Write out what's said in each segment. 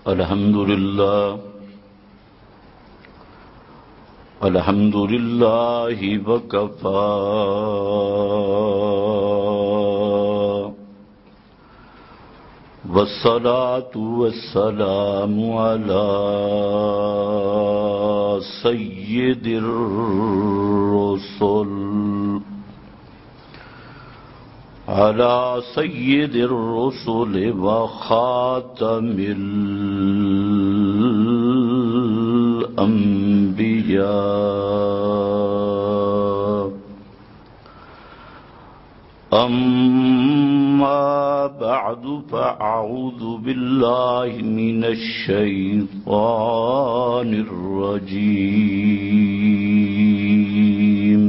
الحمد لله وكفى والصلاة والسلام على سيد الرسل وخاتم الأنبياء. أما بعد فأعوذ بالله من الشيطان الرجيم.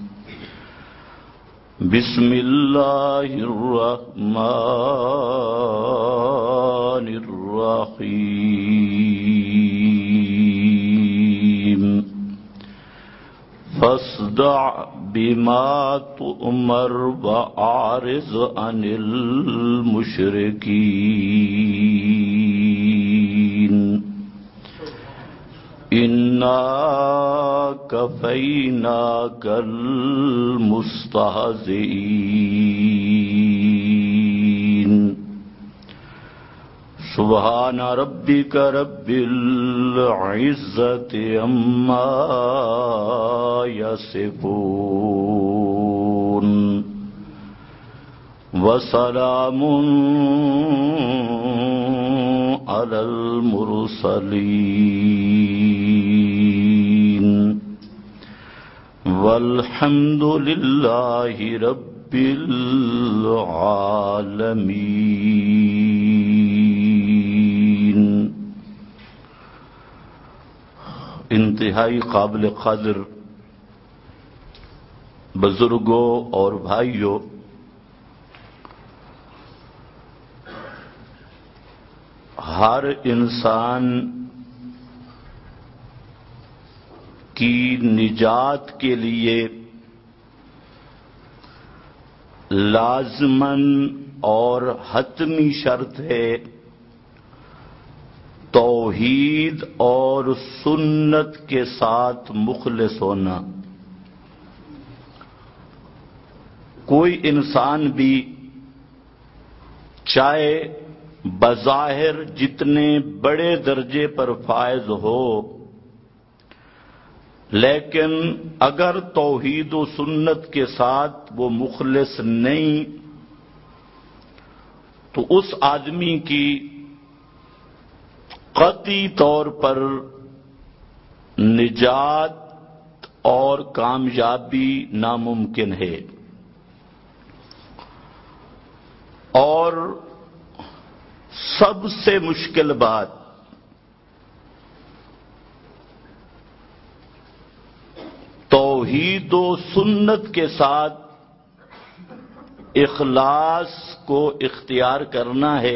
بسم الله الرحمن الرحيم. فاصدع بما تؤمر وأعرض عن المشركين. إنا كفيناك المستهزئين. سبحان ربك رب العزة عما يصفون وسلام على المرسلين والحمد لله رب العالمين. انتہائی قابل قدر بزرگوں اور بھائیوں، ہر انسان کی نجات کے لیے لازماً اور حتمی شرط ہے توحید اور سنت کے ساتھ مخلص ہونا. کوئی انسان بھی چاہے بظاہر جتنے بڑے درجے پر فائز ہو، لیکن اگر توحید و سنت کے ساتھ وہ مخلص نہیں تو اس آدمی کی قطعی طور پر نجات اور کامیابی ناممکن ہے. اور سب سے مشکل بات توحید و سنت کے ساتھ اخلاص کو اختیار کرنا ہے.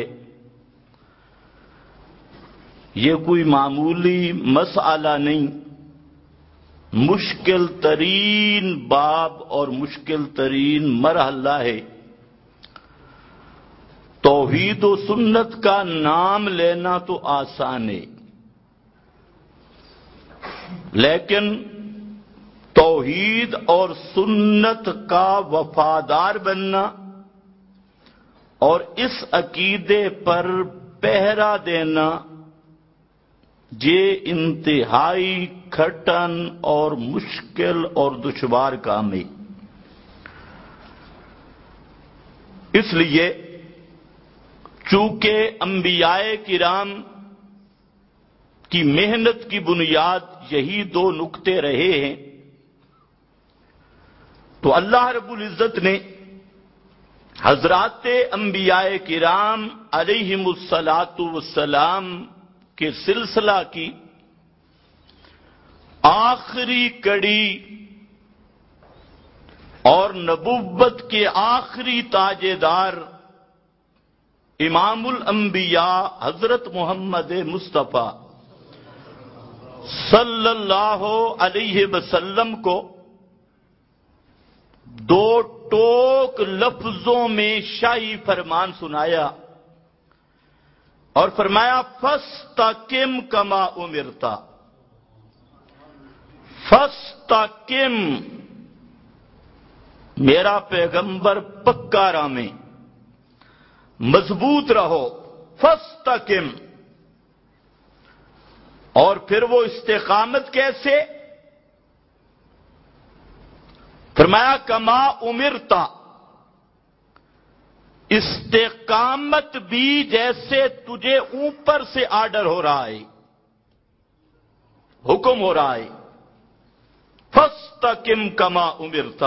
یہ کوئی معمولی مسئلہ نہیں، مشکل ترین باب اور مشکل ترین مرحلہ ہے. توحید و سنت کا نام لینا تو آسان ہے، لیکن توحید اور سنت کا وفادار بننا اور اس عقیدے پر پہرا دینا یہ انتہائی کٹھن اور مشکل اور دشوار کام ہے. اس لیے چونکہ انبیاء کرام کی محنت کی بنیاد یہی دو نقطے رہے ہیں، تو اللہ رب العزت نے حضرات انبیاء کرام علیہم الصلاۃ والسلام کے سلسلہ کی آخری کڑی اور نبوت کے آخری تاجدار امام الانبیاء حضرت محمد مصطفیٰ صلی اللہ علیہ وسلم کو دو ٹوک لفظوں میں شاہی فرمان سنایا اور فرمایا فاستقم کما امرتا، فاستقم، میرا پیغمبر پکا راہ میں مضبوط رہو، فاستقم۔ اور پھر وہ استقامت کیسے؟ فرمایا کما امرتا، استقامت بھی جیسے تجھے اوپر سے آرڈر ہو رہا ہے، حکم ہو رہا ہے، فاستقم کما امرتا۔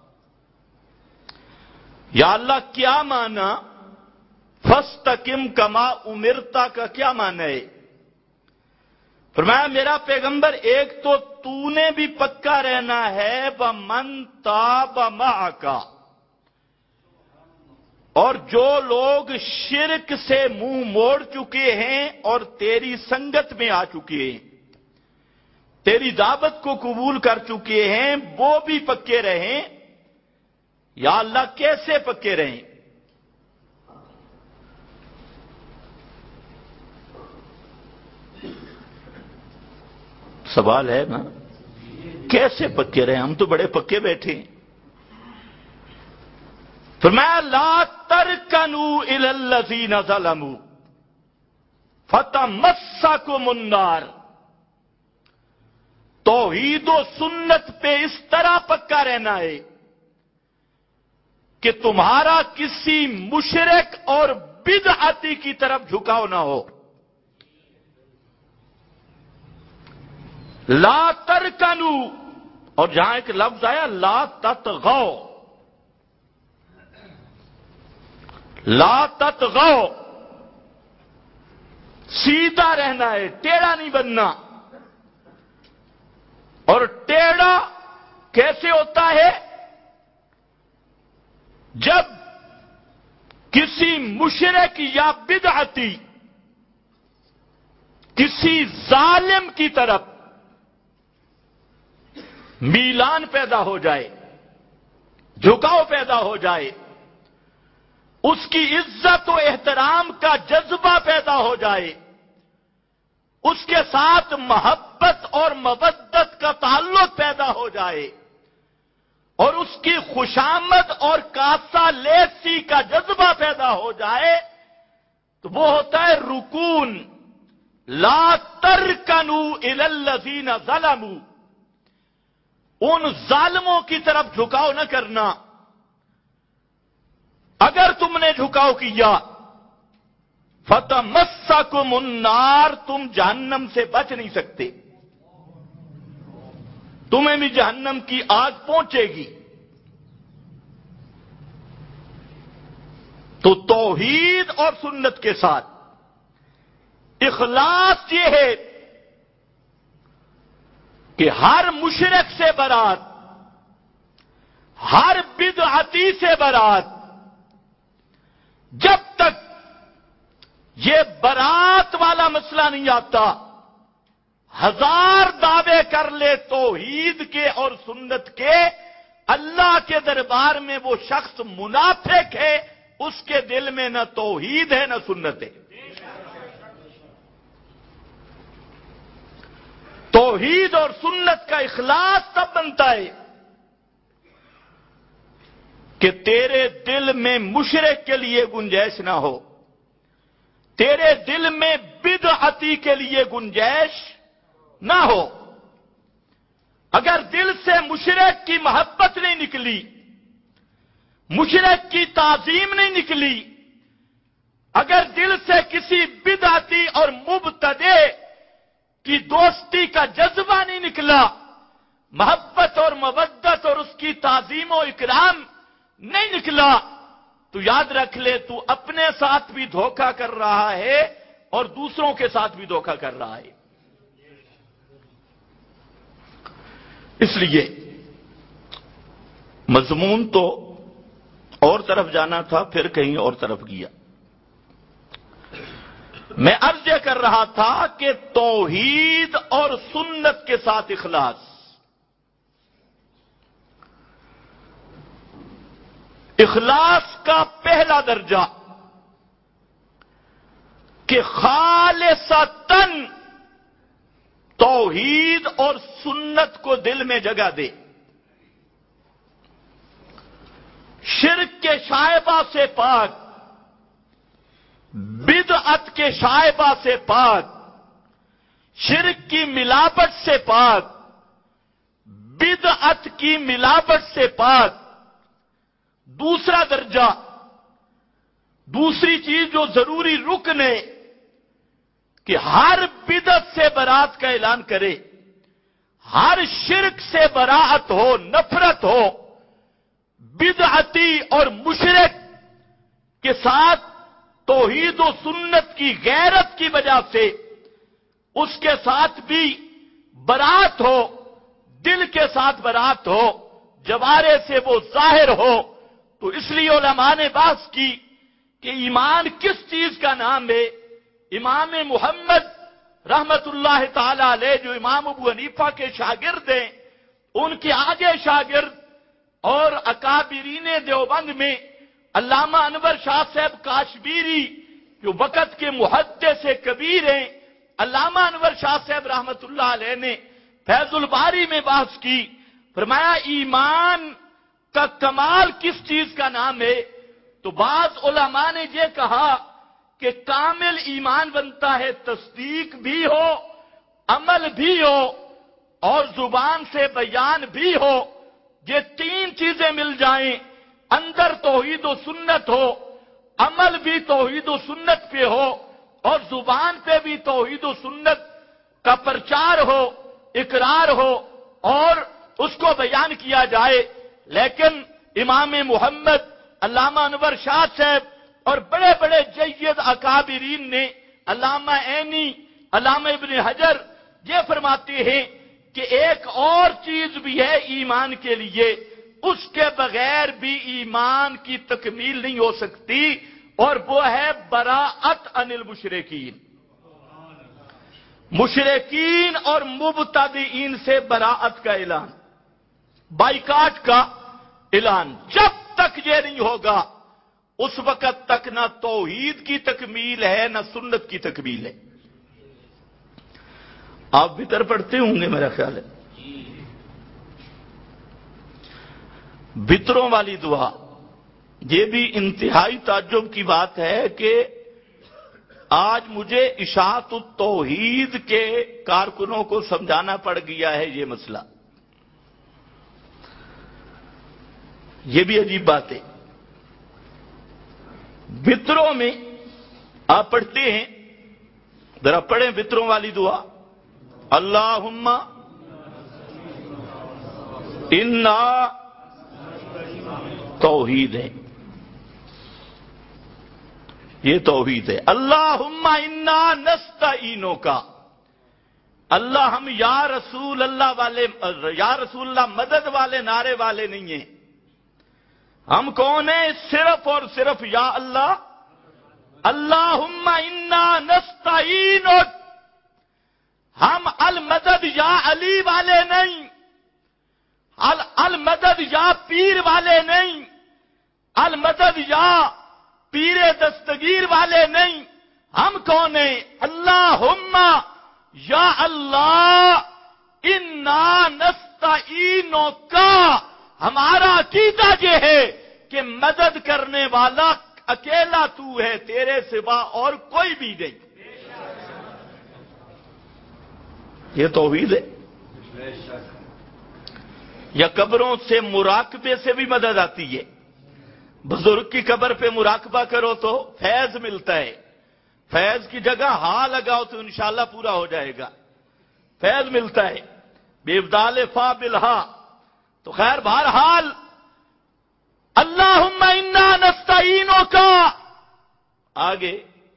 یا اللہ کیا معنی فاستقم کما امرتا کا؟ کیا معنی ہے؟ فرمایا میرا پیغمبر ایک تو نے بھی پکا رہنا ہے، وَمَن تَابَ مَعَكَ، اور جو لوگ شرک سے منہ موڑ چکے ہیں اور تیری سنگت میں آ چکے ہیں، تیری دعوت کو قبول کر چکے ہیں، وہ بھی پکے رہیں۔ یا اللہ کیسے پکے رہیں؟ سوال ہے نا، کیسے پکے رہیں؟ ہم تو بڑے پکے بیٹھے ہیں۔ فرمایا لا ترکنوا الی الذین ظلموا فتمسکم النار، توحید و سنت پہ اس طرح پکا رہنا ہے کہ تمہارا کسی مشرک اور بدعتی کی طرف جھکاؤ نہ ہو۔ لا ترکنوا، اور جہاں ایک لفظ آیا لا تطغوا، لا تطغوا، سیدھا رہنا ہے، ٹیڑھا نہیں بننا۔ اور ٹیڑھا کیسے ہوتا ہے؟ جب کسی مشرک یا بدعتی، کسی ظالم کی طرف میلان پیدا ہو جائے، جھکاؤ پیدا ہو جائے، اس کی عزت و احترام کا جذبہ پیدا ہو جائے، اس کے ساتھ محبت اور مودت کا تعلق پیدا ہو جائے، اور اس کی خوشامد اور کاسہ لیسی کا جذبہ پیدا ہو جائے، تو وہ ہوتا ہے رکون۔ لا ترکنوا الی الذین ظلموا، ان ظالموں کی طرف جھکاؤ نہ کرنا۔ اگر تم نے جھکاؤ کیا فتمسکم النار، تم جہنم سے بچ نہیں سکتے، تمہیں بھی جہنم کی آگ پہنچے گی۔ تو توحید اور سنت کے ساتھ اخلاص یہ ہے کہ ہر مشرک سے برات، ہر بدعتی سے برات، جب تک یہ برات والا مسئلہ نہیں آتا، ہزار دعوے کر لے توحید کے اور سنت کے، اللہ کے دربار میں وہ شخص منافق ہے، اس کے دل میں نہ توحید ہے نہ سنت ہے۔ توحید اور سنت کا اخلاص تب بنتا ہے کہ تیرے دل میں مشرک کے لیے گنجائش نہ ہو، تیرے دل میں بدعتی کے لیے گنجائش نہ ہو۔ اگر دل سے مشرک کی محبت نہیں نکلی، مشرک کی تعظیم نہیں نکلی، اگر دل سے کسی بدعتی اور مبتدع کی دوستی کا جذبہ نہیں نکلا، محبت اور مودت اور اس کی تعظیم و اکرام نہیں نکلا، تو یاد رکھ لے تو اپنے ساتھ بھی دھوکہ کر رہا ہے اور دوسروں کے ساتھ بھی دھوکہ کر رہا ہے۔ اس لیے مضمون تو اور طرف جانا تھا، پھر کہیں اور طرف گیا۔ میں عرض یہ کر رہا تھا کہ توحید اور سنت کے ساتھ اخلاص، اخلاص کا پہلا درجہ کہ خالصتاً توحید اور سنت کو دل میں جگہ دے، شرک کے شائبہ سے پاک، بدعت کے شائبہ سے پاک، شرک کی ملاوٹ سے پاک، بدعت کی ملاوٹ سے پاک۔ دوسرا درجہ، دوسری چیز جو ضروری رکن ہے کہ ہر بدعت سے برات کا اعلان کرے، ہر شرک سے براعت ہو، نفرت ہو، بدعتی اور مشرک کے ساتھ توحید و سنت کی غیرت کی وجہ سے اس کے ساتھ بھی برات ہو، دل کے ساتھ برات ہو، جوارے سے وہ ظاہر ہو۔ تو اس لیے علماء نے بحث کی کہ ایمان کس چیز کا نام ہے۔ امام محمد رحمت اللہ تعالی علیہ جو امام ابو حنیفہ کے شاگرد ہیں، ان کے آگے شاگرد اور اکابرین دیوبند میں علامہ انور شاہ صاحب کاشمیری جو وقت کے محدث کبیر ہیں، علامہ انور شاہ صاحب رحمت اللہ علیہ نے فیض الباری میں بحث کی، فرمایا ایمان کا کمال کس چیز کا نام ہے؟ تو بعض علماء نے یہ کہا کہ کامل ایمان بنتا ہے تصدیق بھی ہو، عمل بھی ہو اور زبان سے بیان بھی ہو۔ یہ تین چیزیں مل جائیں، اندر توحید و سنت ہو، عمل بھی توحید و سنت پہ ہو اور زبان پہ بھی توحید و سنت کا پرچار ہو، اقرار ہو اور اس کو بیان کیا جائے۔ لیکن امام محمد، علامہ انور شاہ صاحب اور بڑے بڑے جید اکابرین نے، علامہ عینی، علامہ ابن حجر، یہ فرماتے ہیں کہ ایک اور چیز بھی ہے ایمان کے لیے، اس کے بغیر بھی ایمان کی تکمیل نہیں ہو سکتی، اور وہ ہے براءت عن المشرکین، مشرکین اور مبتدعین سے براءت کا اعلان، بائیکاٹ کا اعلان۔ جب تک یہ نہیں ہوگا اس وقت تک نہ توحید کی تکمیل ہے نہ سنت کی تکمیل ہے۔ آپ بھیتر پڑھتے ہوں گے میرا خیال ہے، بتروں والی دعا، یہ بھی انتہائی تعجب کی بات ہے کہ آج مجھے اشاعت التوحید کے کارکنوں کو سمجھانا پڑ گیا ہے یہ مسئلہ۔ یہ بھی عجیب بات ہے۔ بتروں میں آپ پڑھتے ہیں، ذرا پڑھیں بتروں والی دعا، اللہم انا، توحید ہے، یہ توحید ہے۔ اللہم انا نستعینک، اللہ ہم یا رسول اللہ والے، یا رسول اللہ مدد والے نعرے والے نہیں ہیں، ہم کون ہیں؟ صرف اور صرف یا اللہ۔ اللہم انا نستعینک، ہم المدد یا علی والے نہیں، المدد یا پیر والے نہیں، المدد یا پیر دستگیر والے نہیں، ہم کون ہیں؟ اللہم یا اللہ انا نستعینک، ہمارا عقیدہ یہ ہے کہ مدد کرنے والا اکیلا تو ہے، تیرے سوا اور کوئی بھی نہیں۔ یہ توحید ہے۔ یا قبروں سے مراقبے سے بھی مدد آتی ہے، بزرگ کی قبر پہ مراقبہ کرو تو فیض ملتا ہے، فیض کی جگہ ہاں لگاؤ تو انشاءاللہ پورا ہو جائے گا، فیض ملتا ہے، بِإِبْدَالِ فَا بِالْہا۔ تو خیر بہرحال اللہم انا نستعینک، آگے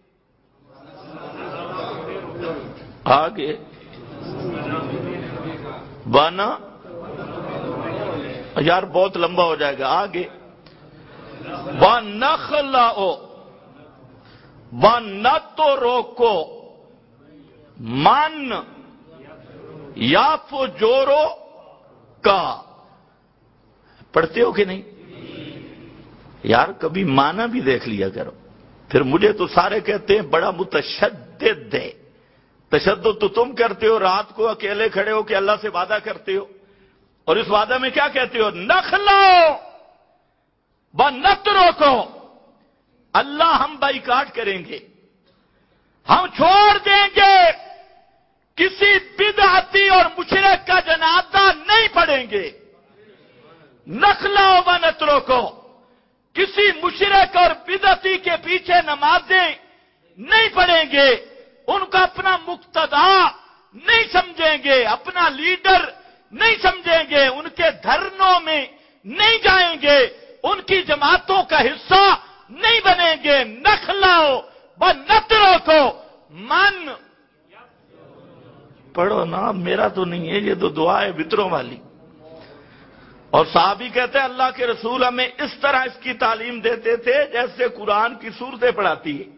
آگے بانا، یار بہت لمبا ہو جائے گا، آگے وَنَخْلَعُ وَنَتْرُكُ مَنْ يَفْجُرُكَ، پڑھتے ہو کہ نہیں؟ یار کبھی معنی بھی دیکھ لیا کرو، پھر مجھے تو سارے کہتے ہیں بڑا متشدد ہے. تشدد تو تم کرتے ہو، رات کو اکیلے کھڑے ہو کہ اللہ سے وعدہ کرتے ہو، اور اس وعدہ میں کیا کہتے ہو؟ نخلو بنترو کو اللہ ہم بائیکاٹ کریں گے، ہم چھوڑ دیں گے، کسی بدعتی اور مشرک کا جنازہ نہیں پڑھیں گے. نخلو بنترو کو کسی مشرک اور بدعتی کے پیچھے نمازیں نہیں پڑھیں گے، ان کا اپنا مقتدا نہیں سمجھیں گے، اپنا لیڈر نہیں سمجھیں گے، ان کے دھرنوں میں نہیں جائیں گے، ان کی جماعتوں کا حصہ نہیں بنیں گے. نخلو بنترو کو من پڑھو نا، میرا تو نہیں ہے، یہ تو دعا ہے بتروں والی. اور صحابی کہتے ہیں اللہ کے رسول ہمیں اس طرح اس کی تعلیم دیتے تھے جیسے قرآن کی سورتیں پڑھاتی ہے.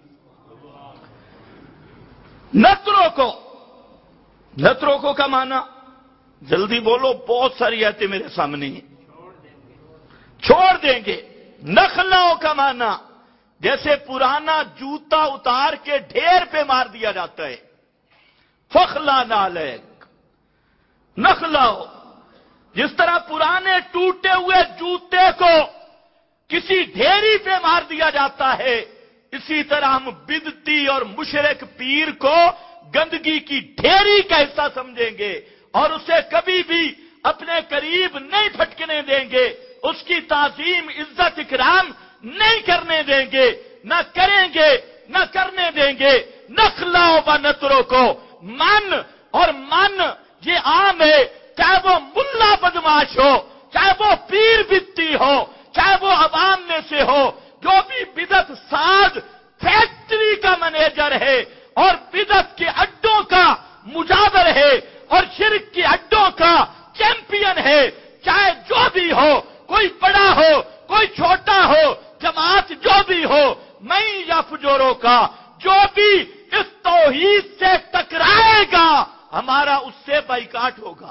نترو کو کا معنی جلدی بولو، بہت ساری آیتیں میرے سامنے ہیں. چھوڑ دیں گے. نخلو کا معنی جیسے پرانا جوتا اتار کے ڈھیر پہ مار دیا جاتا ہے. فخلا نالک نخلو، جس طرح پرانے ٹوٹے ہوئے جوتے کو کسی ڈھیری پہ مار دیا جاتا ہے، اسی طرح ہم بدعتی اور مشرک پیر کو گندگی کی ڈھیری کا حصہ سمجھیں گے اور اسے کبھی بھی اپنے قریب نہیں پھٹکنے دیں گے، اس کی تعظیم عزت اکرام نہیں کرنے دیں گے، نہ کریں گے نہ کرنے دیں گے. نخلو بنترو کو من، اور من یہ عام ہے، چاہے وہ ملا بدماش ہو، چاہے وہ پیر بدتی ہو، چاہے وہ عوام میں سے ہو، جو بھی بدعت ساز فیکٹری کا مینیجر ہے اور بدعت کے اڈوں کا مجاور ہے اور شرک کے اڈوں کا چیمپئن ہے، چاہے جو بھی ہو، کوئی بڑا ہو کوئی چھوٹا ہو، جماعت جو بھی ہو، میں یا فجوروں کا جو بھی اس توحید سے ٹکرائے گا ہمارا اس سے بائیکاٹ ہوگا.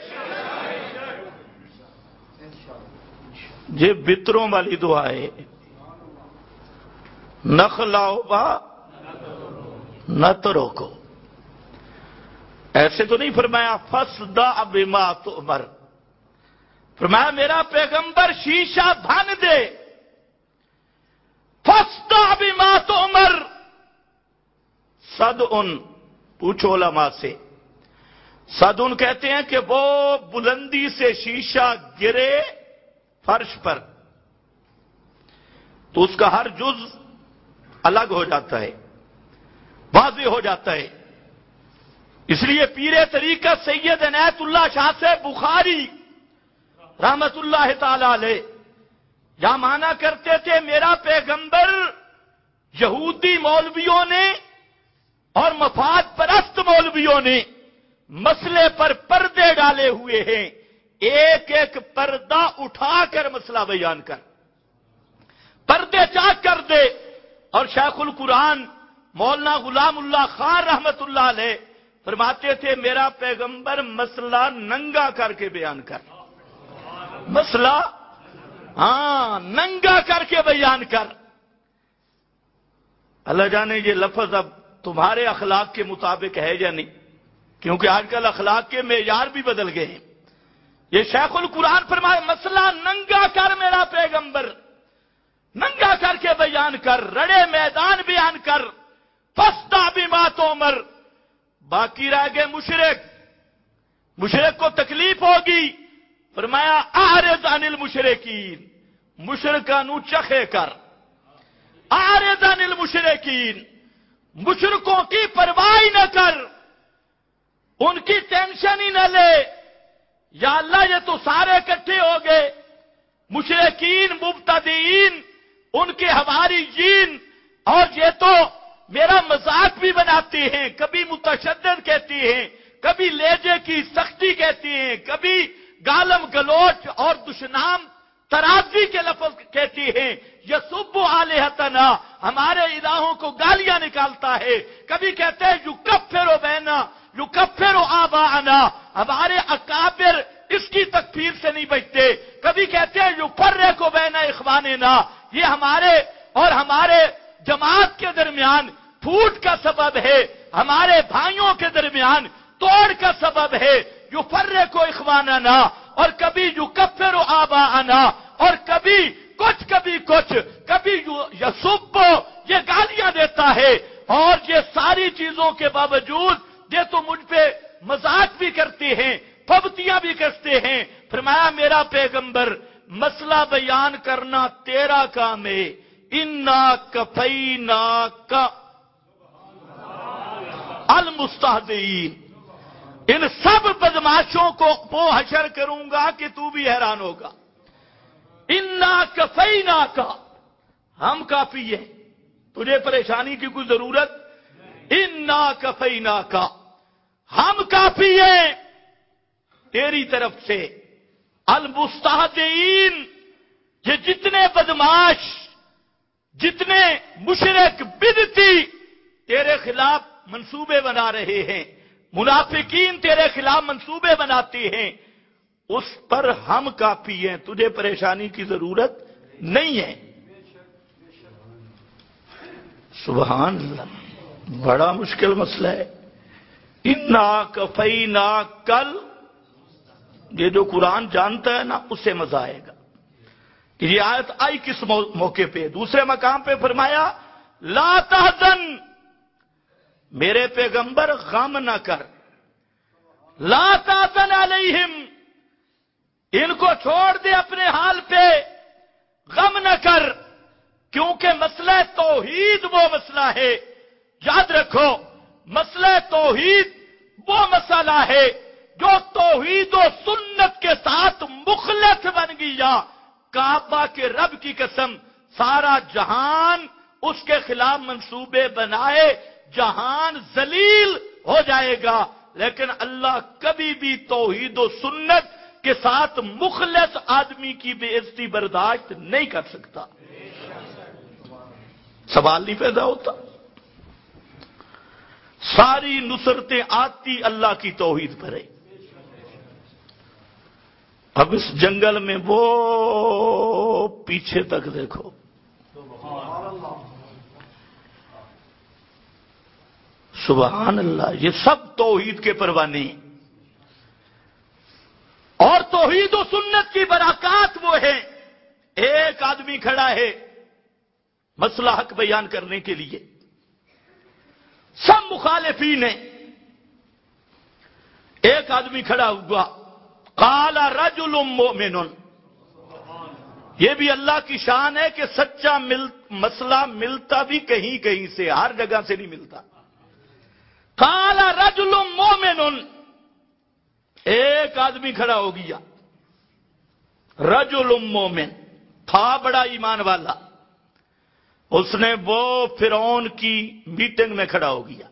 یہ بتروں والی دعا ہے. نخلاؤ با نترو کو، ایسے تو نہیں فرمایا فصدع بما تؤمر، فرمایا میرا پیغمبر شیشہ بھن دے. فصدع بما تؤمر، صدع پوچھو علماء سے. صدع کہتے ہیں کہ وہ بلندی سے شیشہ گرے فرش پر تو اس کا ہر جز الگ ہو جاتا ہے، واضح ہو جاتا ہے. اس لیے پیر طریقت سید عنایت اللہ شاہ سے بخاری رحمت اللہ تعالی علیہ یا مانا کرتے تھے میرا پیغمبر یہودی مولویوں نے اور مفاد پرست مولویوں نے مسئلے پر پردے ڈالے ہوئے ہیں، ایک ایک پردہ اٹھا کر مسئلہ بیان کر، پردے چاک کر دے. اور شیخ القرآن مولانا غلام اللہ خان رحمت اللہ علیہ فرماتے تھے میرا پیغمبر مسئلہ ننگا کر کے بیان کر، مسئلہ ننگا کر کے بیان کر. اللہ جانے یہ لفظ اب تمہارے اخلاق کے مطابق ہے یا نہیں، کیونکہ آج کل اخلاق کے معیار بھی بدل گئے ہیں. یہ شیخ القرآن فرمائے مسئلہ ننگا کر میرا پیغمبر، ننگا کر کے بیان کر، رڑے میدان بیان کر. فصدع بما تؤمر. باقی رہ گئے مشرک کو تکلیف ہوگی، فرمایا اعرض عن المشرکین، مشرکانو چخے کر. اعرض عن المشرکین، مشرکوں کی پرواہ نہ کر، ان کی ٹینشن ہی نہ لے. یا اللہ یہ تو سارے اکٹھے ہو گئے، مشرکین مبتدئین، ان کے حواریین، اور یہ تو میرا مذاق بھی بناتے ہیں، کبھی متشدد کہتے ہیں، کبھی لہجے کی سختی کہتے ہیں، کبھی گالم گلوچ اور دشنام ترازی کے لفظ کہتے ہیں. یسب آلہتنا، ہمارے الہوں کو گالیاں نکالتا ہے. کبھی کہتے ہیں یکفر بینا یکفر آباءنا، ہمارے اکابر اس کی تکفیر سے نہیں بچتے. کبھی کہتے ہیں یفرق بین اخواننا، یہ ہمارے اور ہمارے جماعت سبب ہے ہمارے بھائیوں کے درمیان توڑ کا سبب ہے، یفرق اخواننا، اور کبھی یکفر آباءنا، اور کبھی کچھ کبھی یسب، یہ گالیاں دیتا ہے، اور یہ ساری چیزوں کے باوجود یہ تو مجھ پہ مذاق بھی کرتے ہیں، پھبتیاں بھی کرتے ہیں۔ فرمایا میرا پیغمبر مسئلہ بیان کرنا تیرا کام ہے، انا کفیناک المستہزئین، ان سب بدماشوں کو وہ حشر کروں گا کہ تو بھی حیران ہوگا۔ انا کفیناک، ہم کافی ہیں، تجھے پریشانی کی کوئی ضرورت، انا کفیناک، ہم کافی ہیں تیری طرف سے۔ المستہزئین، یہ جتنے بدماش، جتنے مشرک بدعتی تیرے خلاف منصوبے بنا رہے ہیں، منافقین تیرے خلاف منصوبے بناتے ہیں، اس پر ہم کافی ہیں، تجھے پریشانی کی ضرورت نہیں ہے۔ سبحان اللہ، بڑا مشکل مسئلہ ہے۔ انا کفیناک، یہ جو قرآن جانتا ہے نا اسے مزہ آئے گا کہ یہ آیت آئی کس موقع پہ۔ دوسرے مقام پہ فرمایا لا تحزن، میرے پیغمبر غم نہ کر، لا تحزن علیہم، ان کو چھوڑ دے اپنے حال پہ، غم نہ کر، کیونکہ مسئلہ توحید وہ مسئلہ ہے، یاد رکھو مسئلہ توحید وہ مسئلہ ہے جو توحید و سنت کے ساتھ مخلص بن گیا، کعبہ کے رب کی قسم سارا جہان اس کے خلاف منصوبے بنائے، جہان ذلیل ہو جائے گا، لیکن اللہ کبھی بھی توحید و سنت کے ساتھ مخلص آدمی کی بے عزتی برداشت نہیں کر سکتا۔ سوال نہیں پیدا ہوتا، ساری نصرتیں آتی اللہ کی توحید پر ہے۔ اب اس جنگل میں وہ پیچھے تک دیکھو، سبحان اللہ، یہ سب توحید کے پروانے ہیں، اور توحید و سنت کی برکات وہ ہے۔ ایک آدمی کھڑا ہے مسئلہ حق بیان کرنے کے لیے، سب مخالفین ہیں، ایک آدمی کھڑا ہوا، قال رجل مؤمن، یہ بھی اللہ کی شان ہے کہ سچا مسئلہ ملتا بھی کہیں کہیں سے، ہر جگہ سے نہیں ملتا۔ قال رجل مؤمن، ایک آدمی کھڑا ہو گیا، رجل مومن، تھا بڑا ایمان والا، اس نے وہ فرعون کی میٹنگ میں کھڑا ہو گیا۔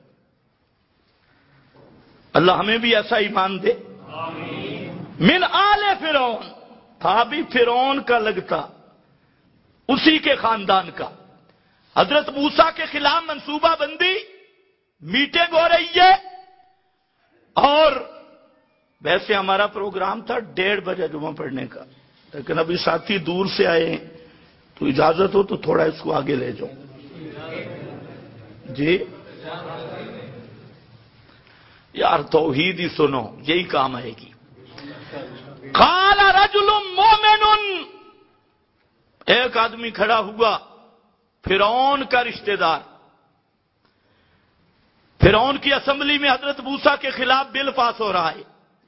اللہ ہمیں بھی ایسا ایمان دے۔ من آل فرعون، تھا بھی فرعون کا لگتا، اسی کے خاندان کا، حضرت موسیٰ کے خلاف منصوبہ بندی، میٹنگ ہو رہی ہے، اور ویسے ہمارا پروگرام تھا 1:30 بجے جمعہ پڑھنے کا، لیکن ابھی ساتھی دور سے آئے ہیں تو اجازت ہو تو تھوڑا اس کو آگے لے جاؤں جی۔ یار توحید ہی سنو، یہی کام آئے گی۔ قال رجل مومن، ایک آدمی کھڑا ہوا، فرعون کا رشتہ دار، فرعون کی اسمبلی میں حضرت موسیٰ کے خلاف بل پاس ہو رہا ہے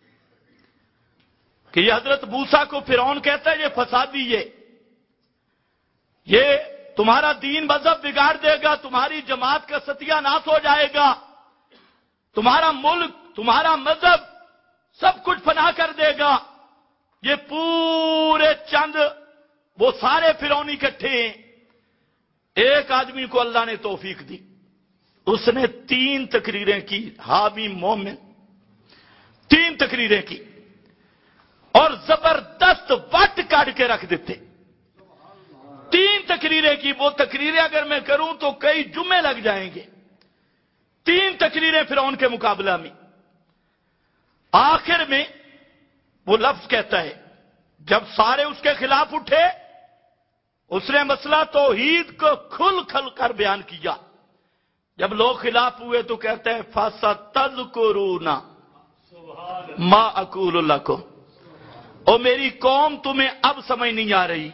کہ یہ حضرت موسیٰ کو فرعون کہتا ہے یہ فسادی ہے، یہ تمہارا دین مذہب بگاڑ دے گا، تمہاری جماعت کا ستیہ ناش ہو جائے گا، تمہارا ملک، تمہارا مذہب سب کچھ فنا کر دے گا۔ یہ پورے چند وہ سارے فرعونی اکٹھے ہیں۔ ایک آدمی کو اللہ نے توفیق دی، اس نے 3 تقریریں کی، حامی مومن، 3 تقریریں کی اور زبردست وٹ کاٹ کے رکھ دیتے۔ 3 تقریریں کی، وہ تقریریں اگر میں کروں تو کئی جمعے لگ جائیں گے۔ 3 تقریریں فرعون کے مقابلہ میں۔ آخر میں وہ لفظ کہتا ہے، جب سارے اس کے خلاف اٹھے، اس نے مسئلہ توحید کو کھل کھل کر بیان کیا۔ جب لوگ خلاف ہوئے تو کہتے ہیں فَسَتَذْكُرُونَ مَا أَقُولُ لَكُمْ، او میری قوم تمہیں اب سمجھ نہیں آ رہی.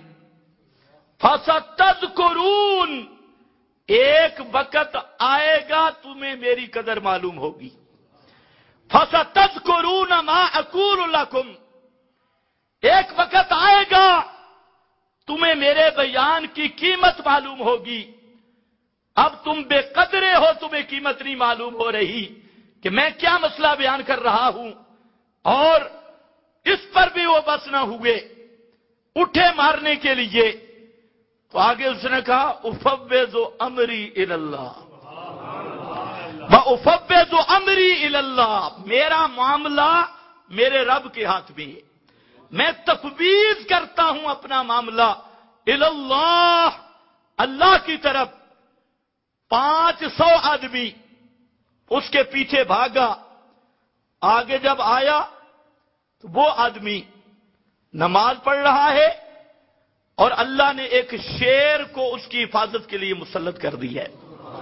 فَسَتَذْكُرُونَ، ایک وقت آئے گا تمہیں میری قدر معلوم ہوگی. فَسَتَذْكُرُونَ مَا أَقُولُ لَكُمْ، ایک وقت آئے گا تمہیں میرے بیان کی قیمت معلوم ہوگی. اب تم بے قدرے ہو، تمہیں قیمت نہیں معلوم ہو رہی کہ میں کیا مسئلہ بیان کر رہا ہوں. اور اس پر بھی وہ بس نہ ہوئے، اٹھے مارنے کے لیے. تو آگے اس نے کہا افوض امری الی اللہ، وافوض امری الی اللہ، میرا معاملہ میرے رب کے ہاتھ میں ہے، میں تفویض کرتا ہوں اپنا معاملہ الی اللہ، اللہ کی طرف. 500 آدمی اس کے پیچھے بھاگا. آگے جب آیا تو وہ آدمی نماز پڑھ رہا ہے اور اللہ نے ایک شیر کو اس کی حفاظت کے لیے مسلط کر دی ہے.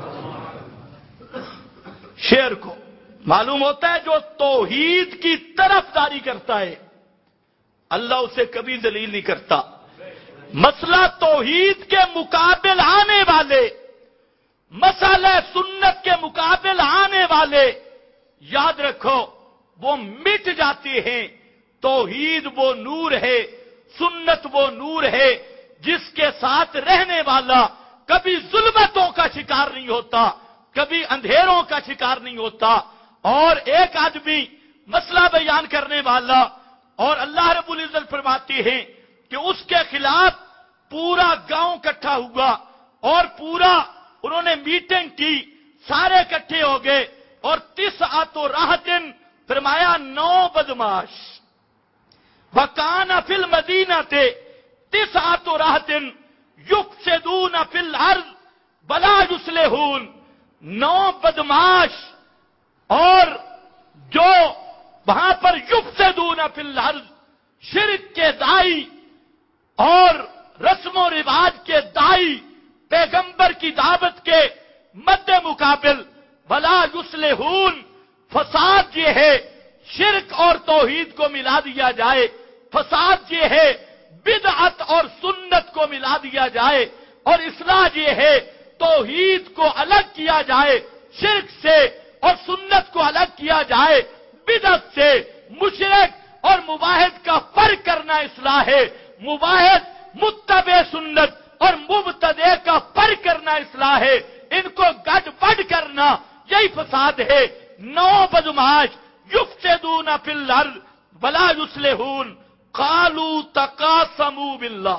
شیر کو معلوم ہوتا ہے جو توحید کی طرف داری کرتا ہے اللہ اسے کبھی ذلیل نہیں کرتا. مسئلہ توحید کے مقابل آنے والے، مسئلہ سنت کے مقابل آنے والے، یاد رکھو وہ مٹ جاتے ہیں. توحید وہ نور ہے، سنت وہ نور ہے جس کے ساتھ رہنے والا کبھی ظلمتوں کا شکار نہیں ہوتا، کبھی اندھیروں کا شکار نہیں ہوتا. اور ایک آدمی مسئلہ بیان کرنے والا، اور اللہ رب العزت فرماتے ہیں کہ اس کے خلاف پورا گاؤں اکٹھا ہوا اور پورا انہوں نے میٹنگ کی، سارے اکٹھے ہو گئے. اور 9 راہتن فرمایا 9 بدماش. وَكَانَ فِي الْمَدِينَةِ 9 راہتن يُفْسِدُونَ فِي الْأَرْضِ وَلَا يُصْلِحُونَ، 9 بدماش اور جو وہاں پر یفسدون فی الارض، شرک کے دائی اور رسم و رواج کے دائی، پیغمبر کی دعوت کے مد مقابل ولا یصلحون، فساد یہ ہے شرک اور توحید کو ملا دیا جائے، فساد یہ ہے بدعت اور سنت کو ملا دیا جائے، اور اصلاح یہ ہے توحید کو الگ کیا جائے شرک سے اور سنت کو الگ کیا جائے بدعت سے. مشرک اور مواحد کا فرق کرنا اصلاح ہے، مواحد متبع سنت اور مبتدع کا فرق کرنا اصلاح ہے. ان کو گڈ بڈ کرنا یہی فساد ہے. 9 بدماش یفسدون فی الارض ولا یصلحون قالوا تقاسموا باللہ.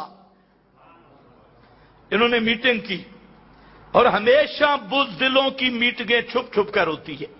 انہوں نے میٹنگ کی، اور ہمیشہ بزدلوں کی میٹنگیں چھپ چھپ کر ہوتی ہے.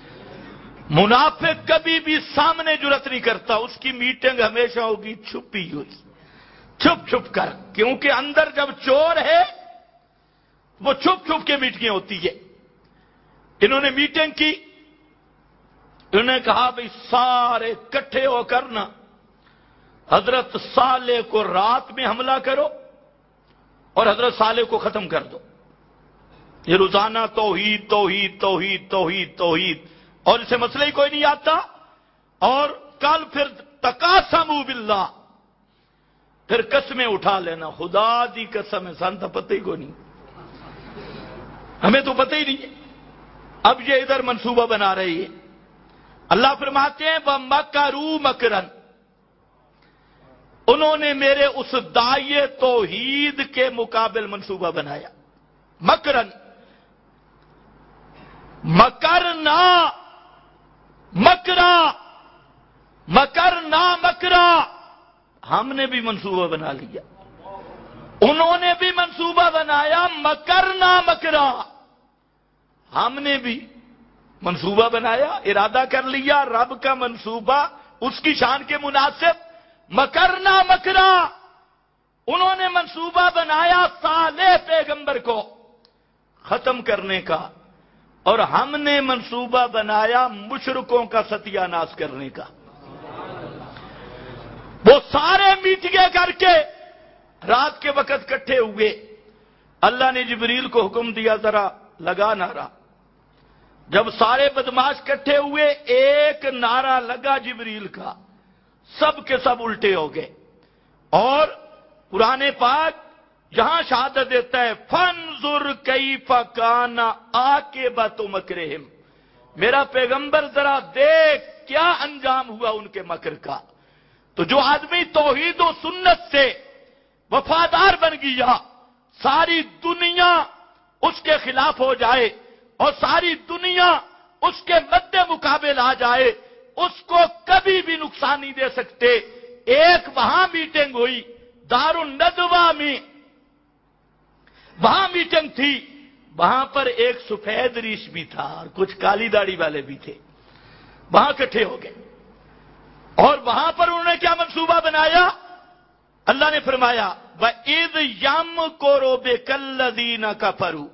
منافق کبھی بھی سامنے جرأت نہیں کرتا، اس کی میٹنگ ہمیشہ ہوگی چھپی ہوئی، چھپ چھپ کر، کیونکہ اندر جب چور ہے وہ چھپ چھپ کے میٹنگیں ہوتی ہے. انہوں نے میٹنگ کی، انہوں نے کہا بھئی سارے اکٹھے ہو کر نا حضرت صالح کو رات میں حملہ کرو اور حضرت صالح کو ختم کر دو. یہ روزانہ توحید توحید توحید توحید توحید، اور اسے مسئلہ ہی کوئی نہیں آتا. اور کل پھر تقاسموا باللہ، پھر قسمیں اٹھا لینا، خدا دی قسم ہے سن تو پتہ ہی کوئی نہیں، ہمیں تو پتہ ہی نہیں ہے. اب یہ ادھر منصوبہ بنا رہی ہے. اللہ فرماتے ہیں وَمَكَرُوا مَكْرًا، انہوں نے میرے اس داعی توحید کے مقابل منصوبہ بنایا. مکرن، مکرنا مکرا، مکرنا مکرا، ہم نے بھی منصوبہ بنا لیا، انہوں نے بھی منصوبہ بنایا. مکرنا مکرا، ہم نے بھی منصوبہ بنایا، ارادہ کر لیا رب کا منصوبہ اس کی شان کے مناسب. مکرنا مکرا، انہوں نے منصوبہ بنایا صالح پیغمبر کو ختم کرنے کا، اور ہم نے منصوبہ بنایا مشرکوں کا ستیہ ناش کرنے کا. وہ سارے میٹنگیں کر کے رات کے وقت اکٹھے ہوئے. اللہ نے جبریل کو حکم دیا ذرا لگا نعرہ، جب سارے بدماش اکٹھے ہوئے ایک نعرہ لگا جبریل کا، سب کے سب الٹے ہو گئے. اور قرآن پاک جہاں شہادت دیتا ہے فانظر کیف کان عاقبۃ مکرہم، میرا پیغمبر ذرا دیکھ کیا انجام ہوا ان کے مکر کا. تو جو آدمی توحید و سنت سے وفادار بن گیا، ساری دنیا اس کے خلاف ہو جائے اور ساری دنیا اس کے مد مقابل آ جائے، اس کو کبھی بھی نقصان نہیں دے سکتے. ایک وہاں میٹنگ ہوئی دار الندوہ میں، وہاں میٹنگ تھی، وہاں پر ایک سفید ریش بھی تھا اور کچھ کالی داڑھی والے بھی تھے، وہاں اکٹھے ہو گئے. اور وہاں پر انہوں نے کیا منصوبہ بنایا؟ اللہ نے فرمایا وَإِذْ يَمْكُرُ بِكَ الَّذِينَ كَفَرُوا،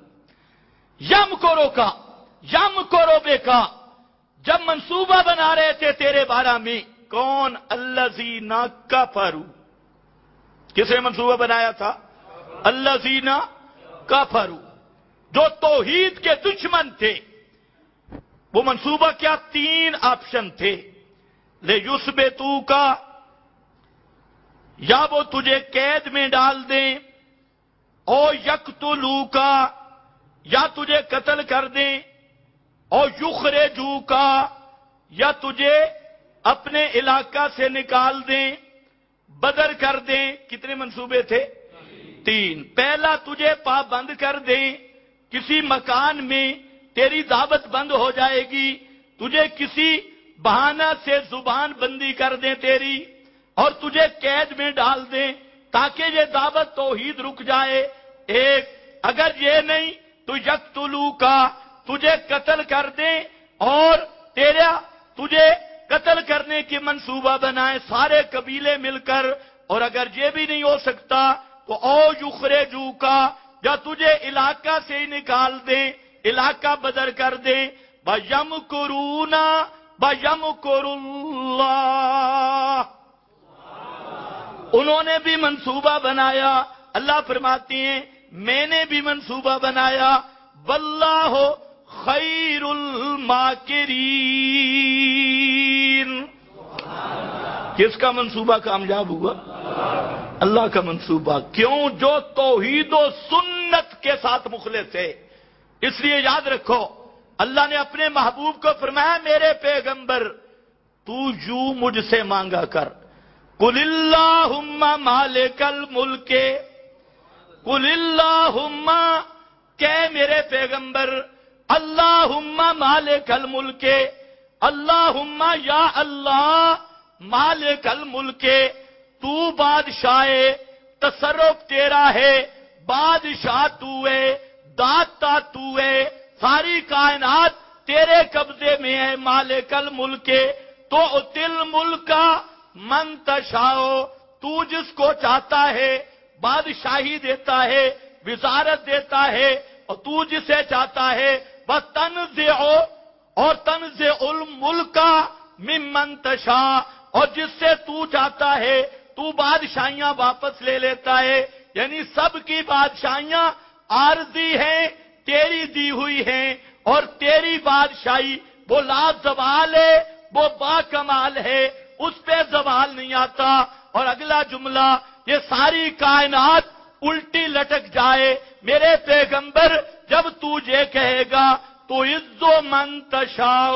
یمکرو بِکَ، جب منصوبہ بنا رہے تھے تیرے بارے میں. کون؟ الذین کفروا. کس نے منصوبہ بنایا تھا؟ الذین کفروا، جو توحید کے دشمن تھے. وہ منصوبہ کیا؟ 3 آپشن تھے. لیثبتوک، یا وہ تجھے قید میں ڈال دیں، او یقتلوک، یا تجھے قتل کر دیں، او یخرجوک، یا تجھے اپنے علاقہ سے نکال دیں، بدر کر دیں. کتنے منصوبے تھے؟ 3. پہلا تجھے پابند کر دیں، کسی مکان میں تیری دعوت بند ہو جائے گی، تجھے کسی بہانہ سے زبان بندی کر دیں تیری، اور تجھے قید میں ڈال دیں تاکہ یہ دعوت توحید رک جائے. ایک، اگر یہ نہیں تو یقتلوک، تجھے قتل کر دیں اور تجھے قتل کرنے کی منصوبہ بنائے سارے قبیلے مل کر. اور اگر یہ بھی نہیں ہو سکتا تو او یخرجوک، یا تجھے علاقہ سے ہی نکال دیں، علاقہ بدر کر دیں. وَيَمْكُرُونَ وَيَمْكُرُ اللَّهُ، انہوں نے بھی منصوبہ بنایا. اللہ فرماتے ہیں میں نے بھی منصوبہ بنایا. واللہ خیر الماکرین. کس کا منصوبہ کامیاب ہوا؟ اللہ کا منصوبہ. کیوں؟ جو توحید و سنت کے ساتھ مخلص ہے. اس لیے یاد رکھو اللہ نے اپنے محبوب کو فرمایا میرے پیغمبر تو یوں مجھ سے مانگا کر، قل اللہم مالک الملک، قل اللہم، کہ میرے پیغمبر اللہم مالک الملک، اللہم یا اللہ مالک الملک، تو بادشاہ، تصرف تیرا ہے، بادشاہ تو ہے، داتا تو ہے، ساری کائنات تیرے قبضے میں ہے. مالک الملک، تو اتل ملک من تشاء، تو جس کو چاہتا ہے بادشاہی دیتا ہے، وزارت دیتا ہے، اور تو جسے چاہتا ہے بس تنزع، اور تنزع الملک ممن تشاء، اور جس سے تو چاہتا ہے تو بادشاہیاں واپس لے لیتا ہے. یعنی سب کی بادشاہیاں عارضی ہیں، تیری دی ہوئی ہیں، اور تیری بادشاہی وہ لا زوال ہے، وہ با کمال ہے، اس پہ زوال نہیں آتا. اور اگلا جملہ، یہ ساری کائنات الٹی لٹک جائے میرے پیغمبر جب تو یہ کہے گا تو عزو من تشاء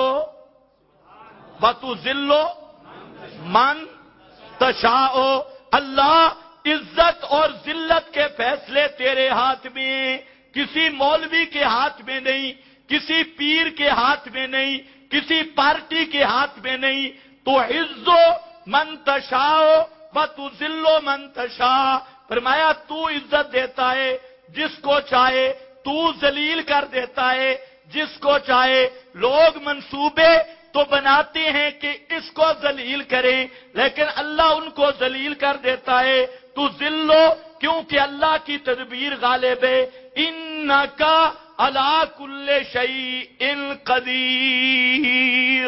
وتذل من تشاء. اللہ عزت اور ذلت کے فیصلے تیرے ہاتھ میں، کسی مولوی کے ہاتھ میں نہیں، کسی پیر کے ہاتھ میں نہیں، کسی پارٹی کے ہاتھ میں نہیں. تو عزو من تشاء وتذل من تشاء. فرمایا تو عزت دیتا ہے جس کو چاہے، تو ذلیل کر دیتا ہے جس کو چاہے. لوگ منصوبے تو بناتے ہیں کہ اس کو ذلیل کریں، لیکن اللہ ان کو ذلیل کر دیتا ہے. تو ذلو، کیونکہ اللہ کی تدبیر غالب ہے. انکا علی کل شیء قدیر،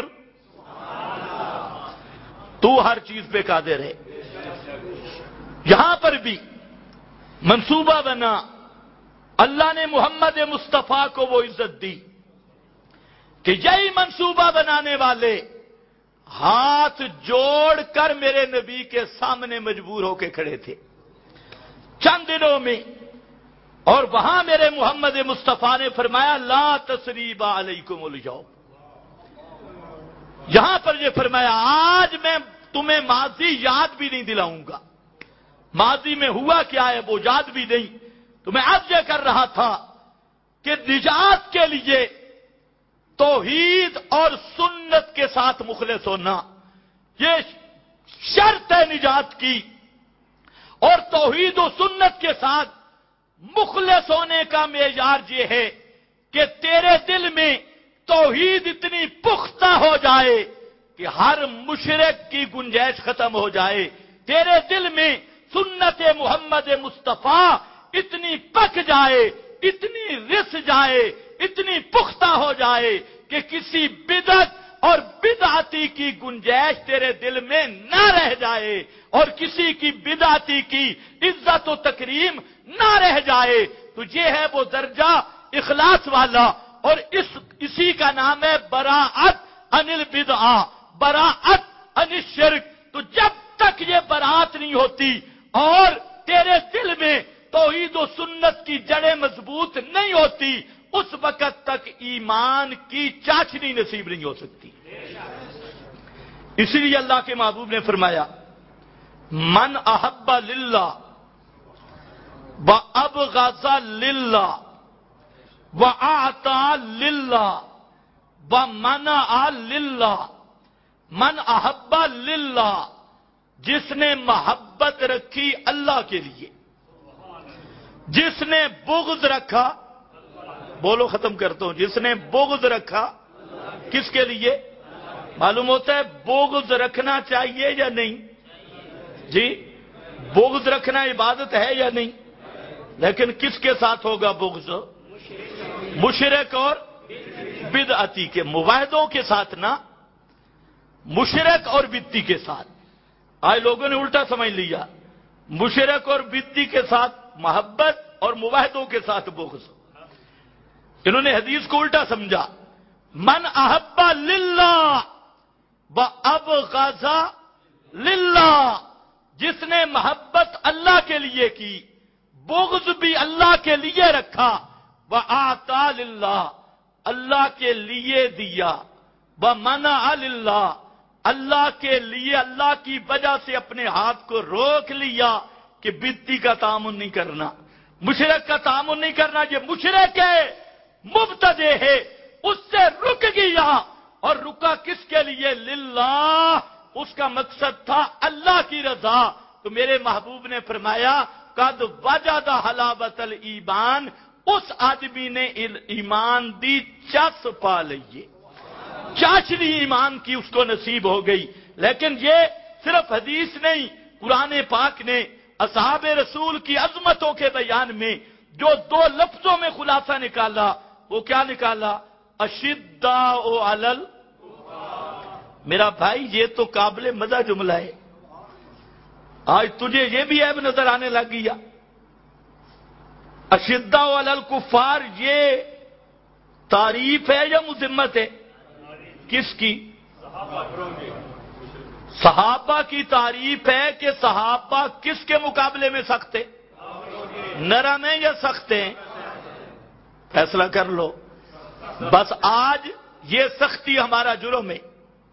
تو ہر چیز پہ قادر ہے. یہاں پر بھی منصوبہ بنا. اللہ نے محمد مصطفیٰ کو وہ عزت دی کہ یہی منصوبہ بنانے والے ہاتھ جوڑ کر میرے نبی کے سامنے مجبور ہو کے کھڑے تھے چند دنوں میں، اور وہاں میرے محمد مصطفیٰ نے فرمایا لا تثریب علیکم الیوم، یہاں پر یہ فرمایا آج میں تمہیں ماضی یاد بھی نہیں دلاؤں گا، ماضی میں ہوا کیا ہے وہ یاد بھی نہیں، تو میں اب یہ کر رہا تھا کہ نجات کے لیے توحید اور سنت کے ساتھ مخلص ہونا یہ شرط ہے نجات کی، اور توحید و سنت کے ساتھ مخلص ہونے کا معیار یہ ہے کہ تیرے دل میں توحید اتنی پختہ ہو جائے کہ ہر مشرک کی گنجائش ختم ہو جائے، تیرے دل میں سنت محمد مصطفیٰ اتنی پک جائے، اتنی رس جائے، اتنی پختہ ہو جائے کہ کسی بدعت اور بدعتی کی گنجائش تیرے دل میں نہ رہ جائے، اور کسی کی بدعتی کی عزت و تکریم نہ رہ جائے، تو یہ ہے وہ درجہ اخلاص والا، اور اسی کا نام ہے براءت عن البدعہ، براءت عن الشرک۔ تو جب تک یہ براءت نہیں ہوتی اور تیرے دل میں توحید و سنت کی جڑیں مضبوط نہیں ہوتی، اس وقت تک ایمان کی چاشنی نصیب نہیں ہو سکتی۔ اسی لیے اللہ کے محبوب نے فرمایا من احب للہ وابغض للہ واعطى للہ ومنع للہ، من احب للہ، جس نے محبت رکھی اللہ کے لیے، جس نے بغض رکھا، بولو ختم کرتا ہوں، جس نے بغض رکھا کس کے لیے؟ معلوم ہوتا ہے بغض رکھنا چاہیے یا نہیں؟ جی بغض رکھنا عبادت ہے یا نہیں؟ لیکن کس کے ساتھ ہوگا بغض؟ مشرک اور بدعتی کے، موحدوں کے ساتھ نہ، مشرک اور بدعتی کے ساتھ۔ آج لوگوں نے الٹا سمجھ لیا، مشرک اور بدعتی کے ساتھ محبت اور موحدوں کے ساتھ بغض، انہوں نے حدیث کو الٹا سمجھا۔ من احب للہ وابغض للہ، جس نے محبت اللہ کے لیے کی، بغض بھی اللہ کے لیے رکھا، وَآتَى لِلَّهِ، اللہ کے لیے دیا، وَمَنَعَ لِلَّهِ، اللہ کے لیے، اللہ کی وجہ سے اپنے ہاتھ کو روک لیا کہ بدعتی کا تعامل نہیں کرنا، مشرک کا تعامل نہیں کرنا، یہ مشرک ہے، مبتدع ہے، اس سے رک گیا، اور رکا کس کے لیے؟ للہ، اس کا مقصد تھا اللہ کی رضا۔ تو میرے محبوب نے فرمایا قد وجد حلاوت الایمان، اس آدمی نے ایمان دی چس پا لئیے، چاشنی ایمان کی اس کو نصیب ہو گئی۔ لیکن یہ صرف حدیث نہیں، قرآن پاک نے اصحاب رسول کی عظمتوں کے بیان میں جو دو لفظوں میں خلاصہ نکالا، وہ کیا نکالا؟ اشداء علی، میرا بھائی یہ تو قابل مزہ جملہ ہے، آج تجھے یہ بھی عیب نظر آنے لگ گیا؟ اشداء علی الکفار یہ تعریف ہے یا مذمت ہے؟ کس کی؟ صحابہ کی تعریف ہے کہ صحابہ کس کے مقابلے میں سخت ہیں؟ نرم ہیں یا سخت ہیں؟ فیصلہ کر لو۔ بس آج یہ سختی ہمارا جرم ہے،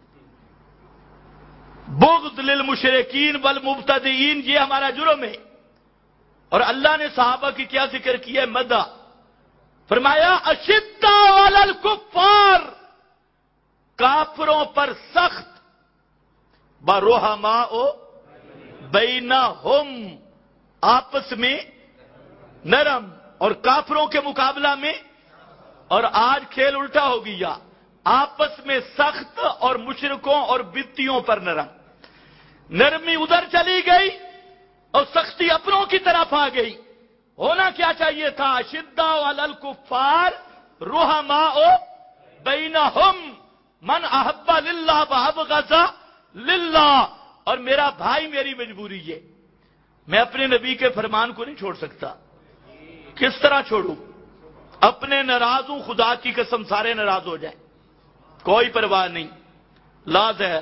بغض للمشرکین والمبتدئین یہ ہمارا جرم ہے۔ اور اللہ نے صحابہ کی کیا ذکر کیا ہے؟ مدح، فرمایا اشداء علی الکفار، کافروں پر سخت، برحماء بینہم، آپس میں نرم، اور کافروں کے مقابلہ میں، اور آج کھیل الٹا ہو گیا، آپس میں سخت اور مشرکوں اور بدعتیوں پر نرم، نرمی ادھر چلی گئی اور سختی اپنوں کی طرف آ گئی۔ ہونا کیا چاہیے تھا؟ اشداء علی الکفار رحماء بینہم، من احب للہ وابغض للہ۔ اور میرا بھائی میری مجبوری ہے، میں اپنے نبی کے فرمان کو نہیں چھوڑ سکتا۔ کس طرح چھوڑوں؟ اپنے ناراض ہوں، خدا کی قسم سارے ناراض ہو جائیں، کوئی پرواہ نہیں، لا زہر،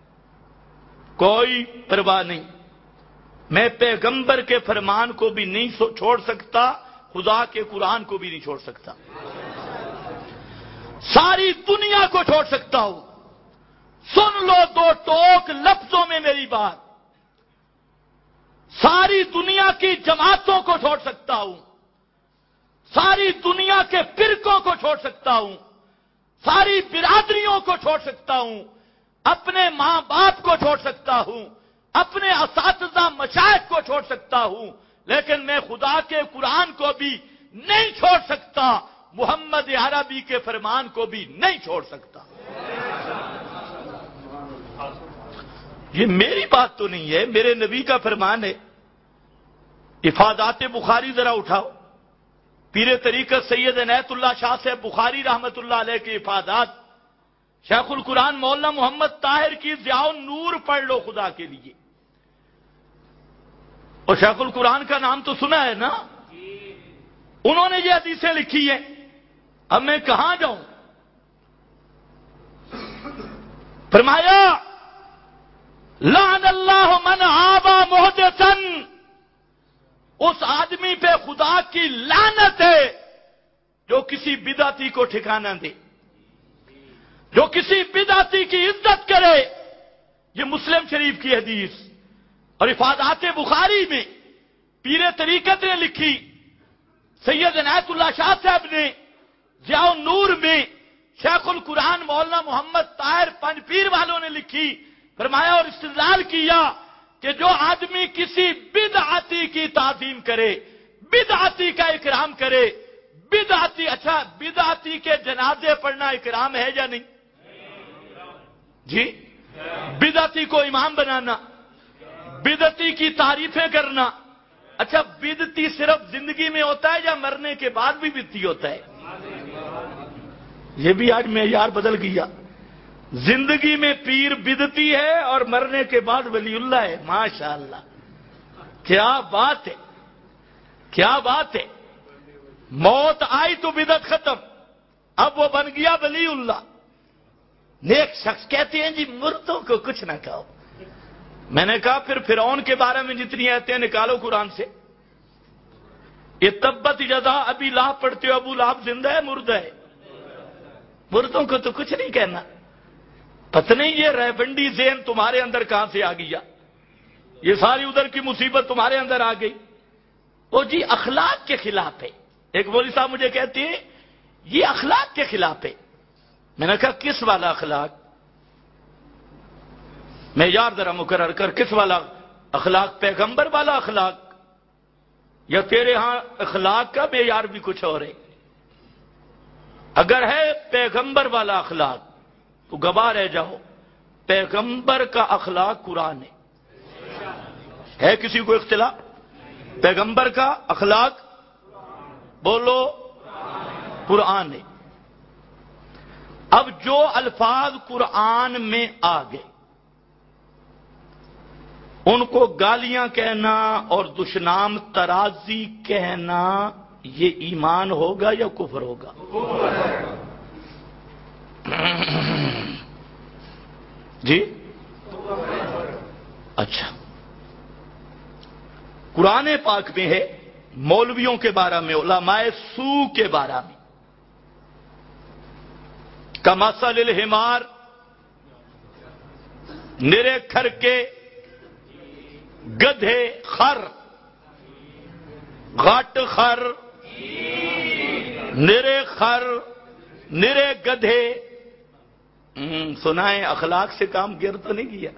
کوئی پرواہ نہیں، میں پیغمبر کے فرمان کو بھی نہیں چھوڑ سکتا، خدا کے قرآن کو بھی نہیں چھوڑ سکتا، ساری دنیا کو چھوڑ سکتا ہوں۔ سن لو دو ٹوک لفظوں میں میری بات، ساری دنیا کی جماعتوں کو چھوڑ سکتا ہوں، ساری دنیا کے فرقوں کو چھوڑ سکتا ہوں، ساری برادریوں کو چھوڑ سکتا ہوں، اپنے ماں باپ کو چھوڑ سکتا ہوں، اپنے اساتذہ مشائخ کو چھوڑ سکتا ہوں، لیکن میں خدا کے قرآن کو بھی نہیں چھوڑ سکتا، محمد عربی کے فرمان کو بھی نہیں چھوڑ سکتا۔ یہ میری بات تو نہیں ہے، میرے نبی کا فرمان ہے۔ افادات بخاری ذرا اٹھاؤ، پیر طریقت سید عنایت اللہ شاہ سے بخاری رحمت اللہ علیہ کے افادات، شیخ القرآن مولانا محمد طاہر کی ضیاء النور پڑھ لو خدا کے لیے۔ اور شیخ القرآن کا نام تو سنا ہے نا، انہوں نے یہ حدیثیں لکھی ہیں، اب میں کہاں جاؤں؟ فرمایا لعن اللہ من آبا محدثا، اس آدمی پہ خدا کی لعنت ہے جو کسی بدعتی کو ٹھکانہ دے، جو کسی بدعتی کی عزت کرے۔ یہ مسلم شریف کی حدیث، اور افادات بخاری میں پیر طریقت نے لکھی، سید عنایت اللہ شاہ صاحب نے ضیاء النور میں شیخ القرآن مولانا محمد طاہر پنج پیر والوں نے لکھی، فرمایا اور استدلال کیا کہ جو آدمی کسی بدعتی کی تعظیم کرے، بدعتی کا اکرام کرے، بدعتی، اچھا بدعتی کے جنازے پڑھنا اکرام ہے یا نہیں؟ جی، بدعتی کو امام بنانا، بدعتی کی تعریفیں کرنا، اچھا بدعتی صرف زندگی میں ہوتا ہے یا مرنے کے بعد بھی بدعتی ہوتا ہے؟ یہ بھی آج معیار بدل گیا، زندگی میں پیر بدعتی ہے اور مرنے کے بعد ولی اللہ ہے۔ ماشاءاللہ، کیا بات ہے، کیا بات ہے، موت آئی تو بدعت ختم، اب وہ بن گیا ولی اللہ۔ نیک شخص کہتے ہیں جی مردوں کو کچھ نہ کہو، میں نے کہا پھر فرعون کے بارے میں جتنی آیتیں نکالو قرآن سے۔ یہ تبت یدا ابی لہب پڑھتے ہو، ابو لہب زندہ ہے مردہ ہے؟ مردوں کو تو کچھ نہیں کہنا۔ پتہ نہیں یہ ریبنڈی ذہن تمہارے اندر کہاں سے آ گیا، یہ ساری ادھر کی مصیبت تمہارے اندر آ گئی۔ وہ جی اخلاق کے خلاف ہے۔ ایک مولوی صاحب مجھے کہتے ہیں یہ اخلاق کے خلاف ہے۔ میں نے کہا کس والا اخلاق؟ میں یار ذرا مقرر کر، کس والا اخلاق؟ پیغمبر والا اخلاق یا تیرے ہاں اخلاق کا معیار بھی کچھ اور ہے؟ اگر ہے پیغمبر والا اخلاق تو گواہ رہ جاؤ، پیغمبر کا اخلاق قرآن ہے کسی کو اختلاف؟ پیغمبر کا اخلاق بولو قرآن ہے۔ اب جو الفاظ قرآن میں آ گئے ان کو گالیاں کہنا اور دشنام ترازی کہنا، یہ ایمان ہوگا یا کفر ہوگا؟ جی اچھا، قرآن پاک میں ہے مولویوں کے بارے میں، علماء سو کے بارے میں، کمثل الحمار، نرے کھر کے گدھے خر، غٹ خر، نرے خر، نرے گدھے۔ سنائیں اخلاق سے کام گر تو نہیں کیا؟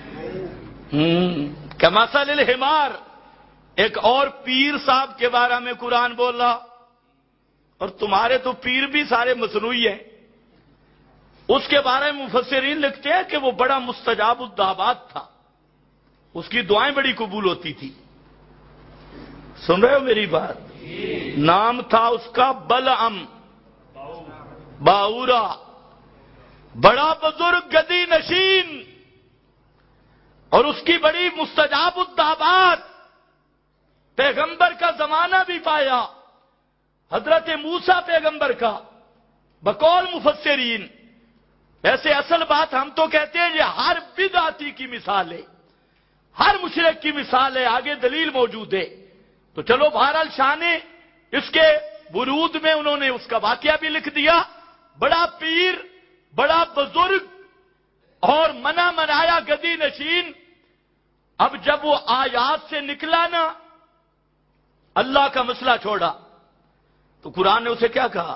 کمثل الحمار۔ ایک اور پیر صاحب کے بارے میں قرآن بولا، اور تمہارے تو پیر بھی سارے مصنوعی ہیں، اس کے بارے میں مفسرین لکھتے ہیں کہ وہ بڑا مستجاب الدعوات تھا، اس کی دعائیں بڑی قبول ہوتی تھی۔ سن رہے ہو میری بات؟ نام تھا اس کا بلعم باورا، بڑا بزرگ گدی نشین، اور اس کی بڑی مستجاب الدعوات، پیغمبر کا زمانہ بھی پایا، حضرت موسیٰ پیغمبر کا، بقول مفسرین ویسے اصل بات ہم تو کہتے ہیں یہ ہر بدعتی کی مثال ہے، ہر مشرک کی مثال ہے، آگے دلیل موجود ہے۔ تو چلو بہرحال شاہ نے اس کے ورود میں انہوں نے اس کا واقعہ بھی لکھ دیا۔ بڑا پیر، بڑا بزرگ اور منع منایا گدی نشین، اب جب وہ آیات سے نکلا نا، اللہ کا مسئلہ چھوڑا، تو قرآن نے اسے کیا کہا؟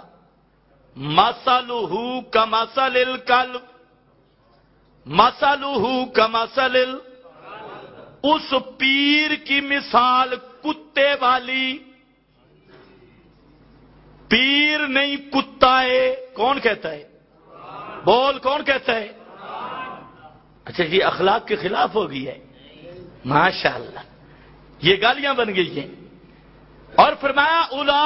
مثلہ کمثل الکلب، مثلہ کمثل اس پیر کی مثال کتے والی، پیر نہیں کتا ہے۔ کون کہتا ہے؟ بول، کون کہتا ہے؟ اچھا یہ اخلاق کے خلاف ہو گئی ہے، ماشاءاللہ، یہ گالیاں بن گئی ہیں۔ اور فرمایا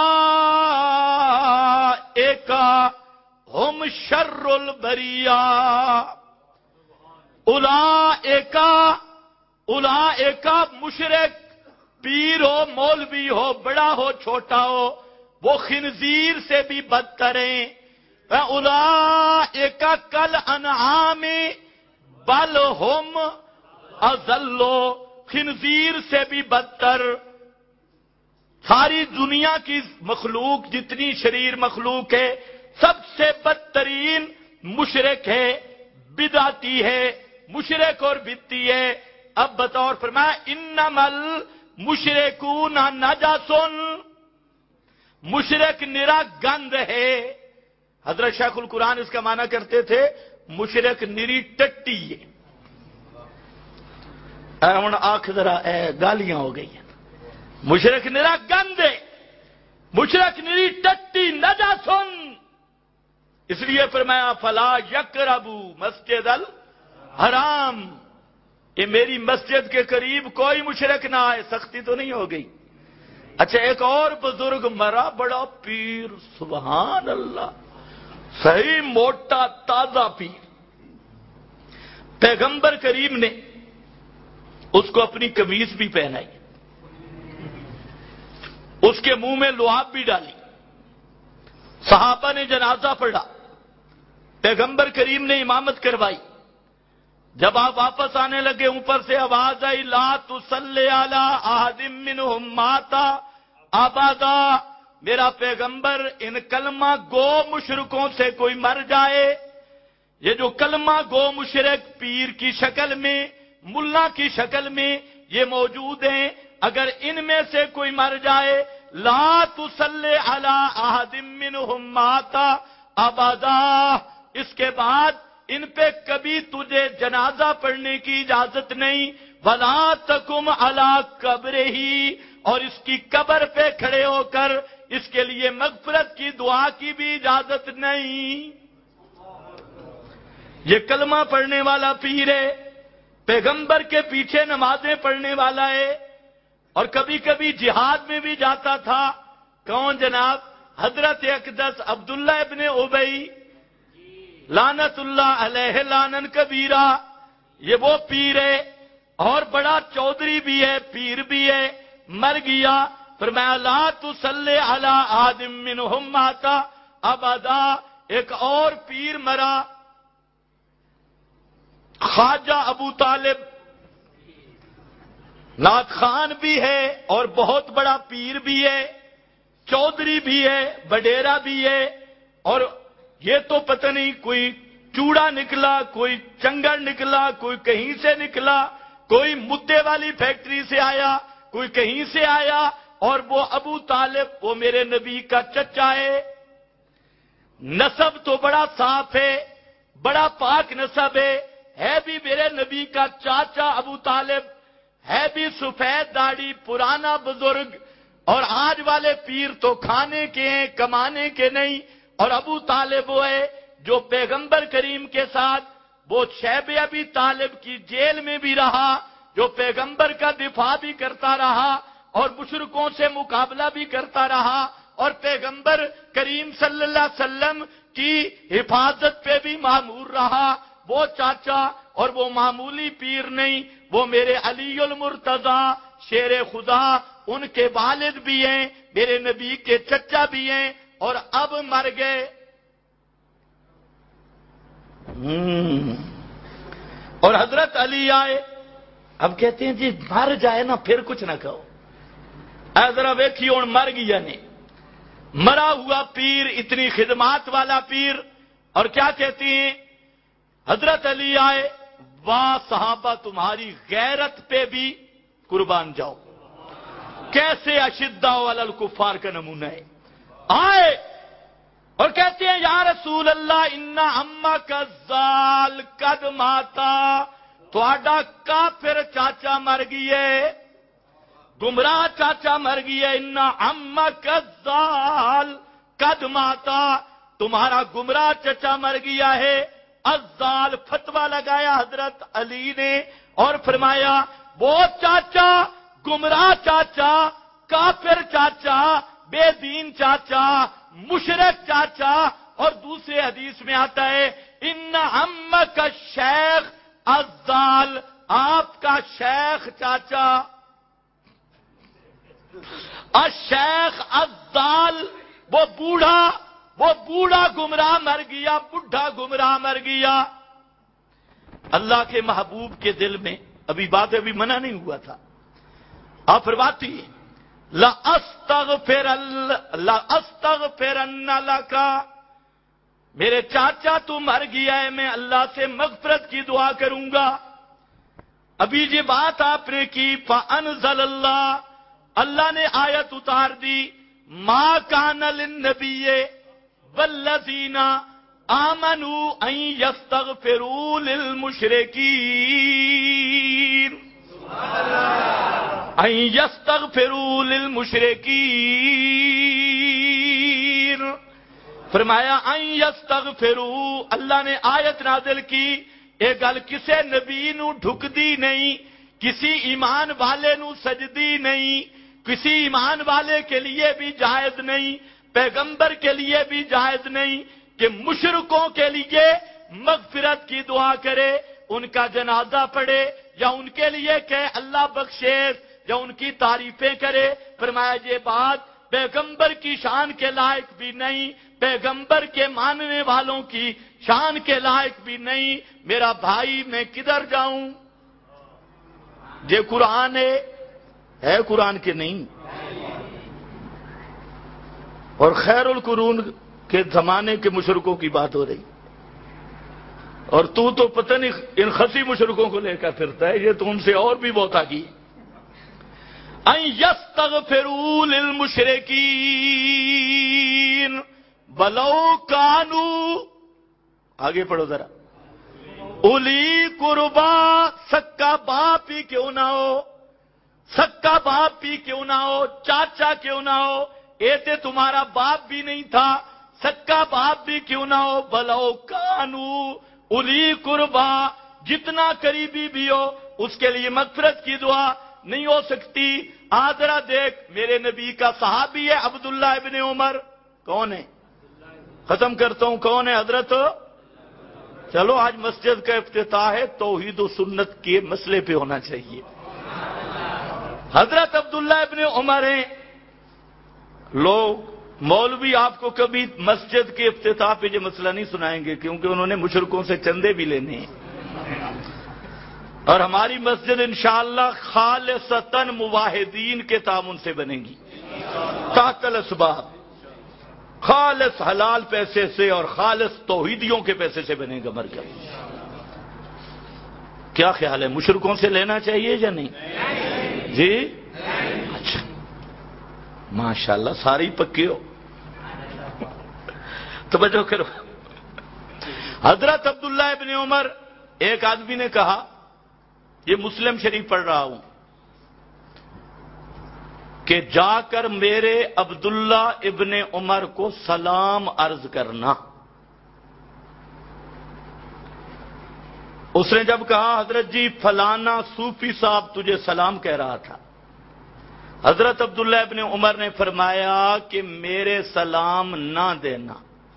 اولئک ہم شر البریہ، اولئک مشرک، پیر ہو، مولوی ہو، بڑا ہو، چھوٹا ہو، وہ خنزیر سے بھی بدتر ہیں۔ اولئک کالانعام بل ہم اضل، خنزیر سے بھی بدتر۔ ساری دنیا کی مخلوق جتنی شریر مخلوق ہے، سب سے بدترین مشرک ہے، بدعتی ہے، مشرک اور بدعتی ہے۔ اب بطور فرمایا انما المشرکون نجس، مشرک نرا گند ہے۔ حضرت شیخ القرآن اس کا معنی کرتے تھے مشرک نری ٹٹی ہے۔ ہوں آنکھ ذرا گالیاں ہو گئی ہیں۔ مشرک نرا گند ہے، مشرک نری ٹٹی، نجاسن، اس لیے فرمایا فلا یقربوا مسجد الحرام، یہ میری مسجد کے قریب کوئی مشرک نہ آئے۔ سختی تو نہیں ہو گئی؟ اچھا ایک اور بزرگ مرا، بڑا پیر، سبحان اللہ، صحیح موٹا تازہ پیر، پیغمبر کریم نے اس کو اپنی قمیض بھی پہنائی، اس کے منہ میں لعاب بھی ڈالی، صحابہ نے جنازہ پڑھا، پیغمبر کریم نے امامت کروائی۔ جب آپ واپس آنے لگے، اوپر سے آواز آئی لا تصلی علی احد منہم مات ابدا، میرا پیغمبر ان کلمہ گو مشرکوں سے کوئی مر جائے، یہ جو کلمہ گو مشرک پیر کی شکل میں، ملا کی شکل میں یہ موجود ہیں، اگر ان میں سے کوئی مر جائے لا تصلی علی احد منہم مات ابدا، اس کے بعد ان پہ کبھی تجھے جنازہ پڑھنے کی اجازت نہیں، ولا تقم علی قبرہ، اور اس کی قبر پہ کھڑے ہو کر اس کے لیے مغفرت کی دعا کی بھی اجازت نہیں۔ یہ کلمہ پڑھنے والا پیر ہے، پیغمبر کے پیچھے نمازیں پڑھنے والا ہے، اور کبھی کبھی جہاد میں بھی جاتا تھا۔ کون جناب؟ حضرت اقدس عبداللہ ابن ابی لعنت اللہ علیہ لعنن کبیرہ، یہ وہ پیر ہے اور بڑا چودھری بھی ہے، پیر بھی ہے، مر گیا۔ فرمایا لا تصلی علی احد منہم مات ابدا۔ ایک اور پیر مرا، خواجہ ابو طالب، نعت خان بھی ہے اور بہت بڑا پیر بھی ہے، چودھری بھی ہے، بڈیرا بھی ہے، اور یہ تو پتہ نہیں کوئی چوڑا نکلا، کوئی چنگڑ نکلا، کوئی کہیں سے نکلا، کوئی مدے والی فیکٹری سے آیا، کوئی کہیں سے آیا، اور وہ ابو طالب وہ میرے نبی کا چچا ہے۔ نسب تو بڑا صاف ہے، بڑا پاک نسب ہے بھی میرے نبی کا چاچا ابو طالب، ہے بھی سفید داڑھی، پرانا بزرگ، اور آج والے پیر تو کھانے کے ہیں، کمانے کے نہیں۔ اور ابو طالب وہ ہے جو پیغمبر کریم کے ساتھ وہ شیب ابی طالب کی جیل میں بھی رہا، جو پیغمبر کا دفاع بھی کرتا رہا اور مشرکوں سے مقابلہ بھی کرتا رہا، اور پیغمبر کریم صلی اللہ علیہ وسلم کی حفاظت پہ بھی مامور رہا۔ وہ چاچا اور وہ معمولی پیر نہیں، وہ میرے علی المرتضی شیر خدا، ان کے والد بھی ہیں، میرے نبی کے چچا بھی ہیں، اور اب مر گئے۔ اور حضرت علی آئے. اب کہتے ہیں جی مر جائے نا پھر کچھ نہ کہو. ذرا ویکھی ہوں مر گیا نے, مرا ہوا پیر, اتنی خدمات والا پیر. اور کیا کہتی ہیں حضرت علی آئے, واہ صحابہ تمہاری غیرت پہ بھی قربان جاؤ, کیسے اشداء علی الکفار کا نمونہ ہے. آئے اور کہتے ہیں یا رسول اللہ ان عمک الضال قد ماتا, تھوڑا کافر چاچا مر گئے, گمراہ چاچا مر گئے. ان عمک الضال قد ماتا, تمہارا گمراہ چچا مر گیا ہے. الضال فتویٰ لگایا حضرت علی نے اور فرمایا وہ چاچا, گمراہ چاچا, کافر چاچا, بے دین چاچا, مشرک چاچا. اور دوسرے حدیث میں آتا ہے ان عمک الشیخ الضال, آپ کا شیخ چاچا الشیخ الضال, وہ بوڑھا گمراہ مر گیا, بڈھا گمراہ مر گیا. اللہ کے محبوب کے دل میں ابھی بات ابھی منع نہیں ہوا تھا, آپ فرماتی لَأَسْتَغْفِرَنَّ لَكَ, میرے چاچا تو مر گیا ہے, میں اللہ سے مغفرت کی دعا کروں گا. ابھی یہ بات آپ نے کی, فَأَنزَلَ اللَّهُ, اللہ نے آیت اتار دی, مَا كَانَ لِلنَّبِيِّ وَالَّذِينَ آمَنُوا أَن يَسْتَغْفِرُوا لِلْمُشْرِكِينَ أَن يَسْتَغْفِرُوا لِلْمُشْرِكِينَ. فرمایا أَن يَسْتَغْفِرُوا, اللہ نے آیت نازل کی, یہ گل کسے نبی نو ڈھک دی نہیں, کسی ایمان والے نو سجدی نہیں, کسی ایمان والے کے لیے بھی جائز نہیں, پیغمبر کے لیے بھی جائز نہیں کہ مشرکوں کے لیے مغفرت کی دعا کرے, ان کا جنازہ پڑھے, یا ان کے لیے کہ اللہ بخشے, یا ان کی تعریفیں کرے. فرمایا یہ بات پیغمبر کی شان کے لائق بھی نہیں, پیغمبر کے ماننے والوں کی شان کے لائق بھی نہیں. میرا بھائی میں کدھر جاؤں, یہ قرآن ہے قرآن کے نہیں. اور خیر القرون کے زمانے کے مشرکوں کی بات ہو رہی, اور تو پتہ نہیں ان خسی مشرکوں کو لے کر پھرتا ہے, یہ تو ان سے اور بھی بہت آگی. ان یستغفروا للمشرکین ولو کانوا, آگے پڑھو ذرا, اولی قربا, سکا باپ ہی کیوں نہ ہو, سکا باپ بھی کیوں نہ ہو, چاچا کیوں نہ ہو, ایسے تمہارا باپ بھی نہیں تھا, سکا باپ بھی کیوں نہ ہو, بلو کانو اولی قربا, جتنا قریبی بھی ہو اس کے لیے مغفرت کی دعا نہیں ہو سکتی. آدرا دیکھ, میرے نبی کا صحابی ہے عبداللہ ابن عمر. کون ہے, ختم کرتا ہوں, کون ہے حضرت. چلو آج مسجد کا افتتاح ہے, توحید و سنت کے مسئلے پہ ہونا چاہیے. حضرت عبداللہ ابن عمر ہیں. لوگ مولوی آپ کو کبھی مسجد کے افتتاح پہ یہ مسئلہ نہیں سنائیں گے, کیونکہ انہوں نے مشرکوں سے چندے بھی لینے ہیں. اور ہماری مسجد انشاءاللہ خالصتاً موحدین کے تعاون سے بنے گی, تحت الاسباب, خالص حلال پیسے سے اور خالص توحیدیوں کے پیسے سے بنے گا مرکز. کیا خیال ہے, مشرکوں سے لینا چاہیے یا نہیں جی؟ اچھا ماشاءاللہ ساری پکی ہو, توجہ کرو. حضرت عبداللہ ابن عمر, ایک آدمی نے کہا, یہ مسلم شریف پڑھ رہا ہوں, کہ جا کر میرے عبداللہ ابن عمر کو سلام عرض کرنا. اس نے جب کہا حضرت جی فلانا صوفی صاحب تجھے سلام کہہ رہا تھا, حضرت عبداللہ ابن عمر نے فرمایا کہ میرے سلام نہ دینا,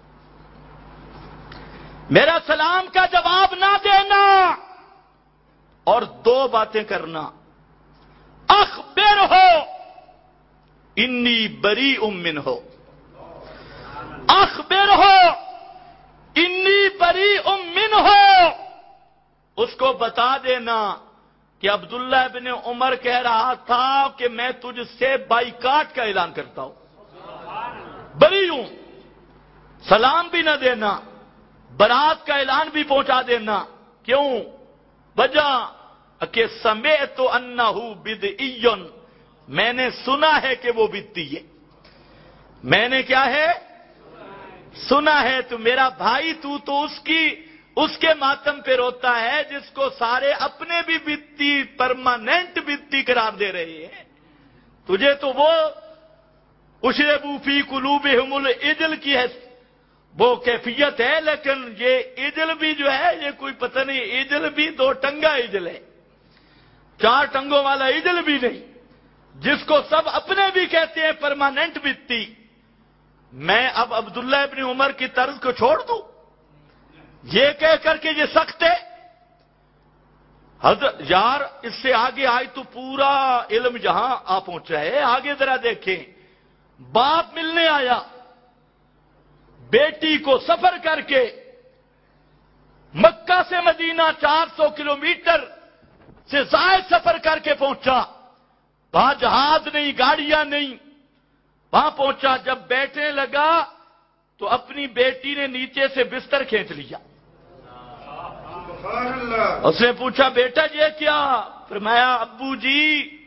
میرا سلام کا جواب نہ دینا, اور دو باتیں کرنا. اخبر ہو انی بری منہ, اخبر ہو انی बरीउम मिन्हु, उसको बता देना کہ عبداللہ ابن عمر کہہ رہا تھا کہ میں تجھ سے بائیکاٹ کا اعلان کرتا ہوں، بری ہوں، سلام بھی نہ دینا، برات کا اعلان بھی پہنچا دینا۔ کیوں؟ وجہ کہ سمعت انہ بدعی، میں نے سنا ہے کہ وہ بدعی ہے، میں نے کیا ہے سنا ہے۔ تو میرا بھائی تو اس کے ماتم پہ روتا ہے جس کو سارے اپنے بھی بدعی، پرماننٹ بدعی قرار دے رہے ہیں۔ تجھے تو وہ اشربوا فی قلوبہم العجل کی ہے وہ کیفیت ہے، لیکن یہ عجل بھی جو ہے یہ کوئی پتہ نہیں، عجل بھی دو ٹنگا عجل ہے، چار ٹنگوں والا عجل بھی نہیں، جس کو سب اپنے بھی کہتے ہیں پرماننٹ بدعی۔ میں اب عبداللہ ابن عمر کی طرز کو چھوڑ دوں یہ کہہ کر کے یہ سخت ہے؟ حضرت یار اس سے آگے آئی تو پورا علم جہاں آ پہنچا ہے۔ آگے ذرا دیکھیں، باپ ملنے آیا، بیٹی کو سفر کر کے مکہ سے مدینہ 400 کلومیٹر سے زائد سفر کر کے پہنچا، وہاں جہاز نہیں، گاڑیاں نہیں، وہاں پہنچا، جب بیٹھنے لگا تو اپنی بیٹی نے نیچے سے بستر کھینچ لیا۔ اس نے پوچھا بیٹا یہ کیا؟ فرمایا ابو جی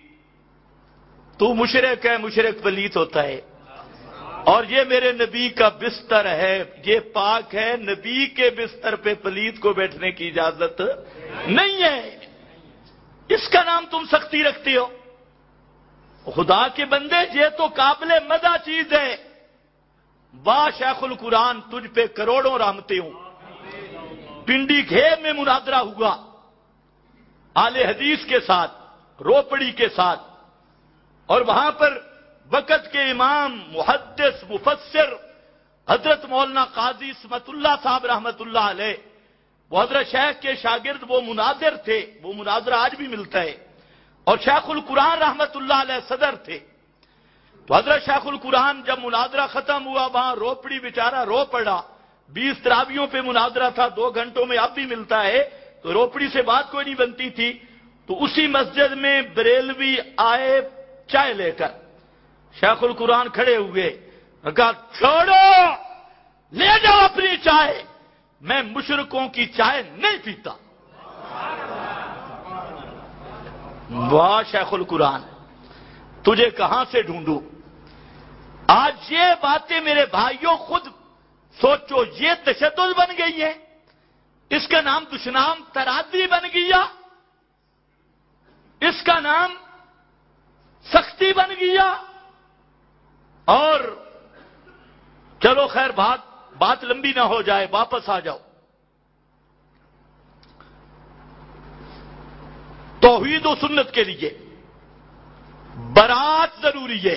تو مشرک ہے، مشرک پلیت ہوتا ہے، اور یہ میرے نبی کا بستر ہے، یہ پاک ہے، نبی کے بستر پہ پلیت کو بیٹھنے کی اجازت نہیں ہے، اس کا نام تم سختی رکھتے ہو؟ خدا کے بندے یہ تو قابل مدح چیز ہے۔ واہ شیخ القرآن، تجھ پہ کروڑوں رحمتیں ہوں۔ پنڈی گھیر میں مناظرہ ہوا اہل حدیث کے ساتھ، روپڑی کے ساتھ، اور وہاں پر وقت کے امام محدث مفسر حضرت مولانا قاضی اسمت اللہ صاحب رحمت اللہ علیہ، وہ حضرت شیخ کے شاگرد، وہ مناظر تھے، وہ مناظرہ آج بھی ملتا ہے، اور شیخ القرآن رحمت اللہ علیہ صدر تھے۔ تو حضرت شیخ القرآن جب مناظرہ ختم ہوا وہاں روپڑی بیچارہ رو پڑا، 20 تراویوں پہ مناظرہ تھا، 2 گھنٹوں میں اب بھی ملتا ہے، تو روپڑی سے بات کوئی نہیں بنتی تھی۔ تو اسی مسجد میں بریلوی آئے چائے لے کر، شیخ القرآن کھڑے ہوئے، کہا چھوڑو لے جاؤ اپنی چائے، میں مشرکوں کی چائے نہیں پیتا۔ واہ شیخ القرآن، تجھے کہاں سے ڈھونڈوں؟ آج یہ باتیں میرے بھائیوں خود سوچو، یہ تشدد بن گئی ہے، اس کا نام دشنام ترادی بن گیا، اس کا نام سختی بن گیا۔ اور چلو خیر بات لمبی نہ ہو جائے، واپس آ جاؤ۔ توحید و سنت کے لیے برات ضروری ہے۔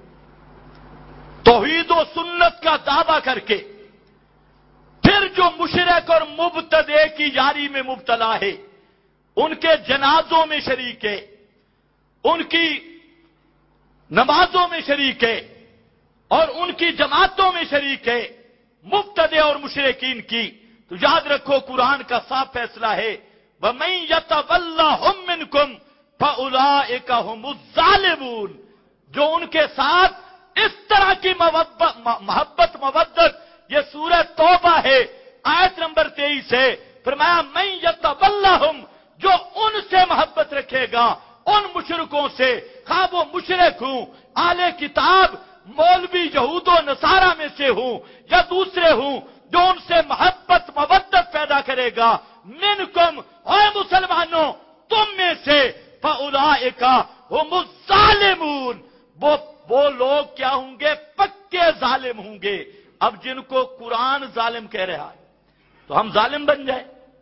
توحید و سنت کا دعویٰ کر کے پھر جو مشرک اور مبتدع کی یاری میں مبتلا ہے، ان کے جنازوں میں شریک ہے، ان کی نمازوں میں شریک ہے، اور ان کی جماعتوں میں شریک ہے، مبتدع اور مشرکین کی، تو یاد رکھو قرآن کا صاف فیصلہ ہے، وَمَن يَتَوَلَّهُم مِّنكُمْ فَأُولَٰئِكَ هُمُ الظَّالِمُونَ۔ جو ان کے ساتھ اس طرح کی محبت مودت، یہ سورہ توبہ ہے، آیت نمبر 23 ہے، فرمایا مَن يَتَوَلَّهُم، جو ان سے محبت رکھے گا، ان مشرکوں سے، خواہ وہ مشرک ہوں، اہل کتاب، مولوی یہود و نصارہ میں سے ہوں یا دوسرے ہوں، جو ان سے محبت مودت پیدا کرے گا، منکم، اے مسلمانوں تم میں سے، فاولئک هم الظالمون، وہ لوگ کیا ہوں گے؟ پکے ظالم ہوں گے۔ اب جن کو قرآن ظالم کہہ رہا ہے تو ہم ظالم بن جائیں؟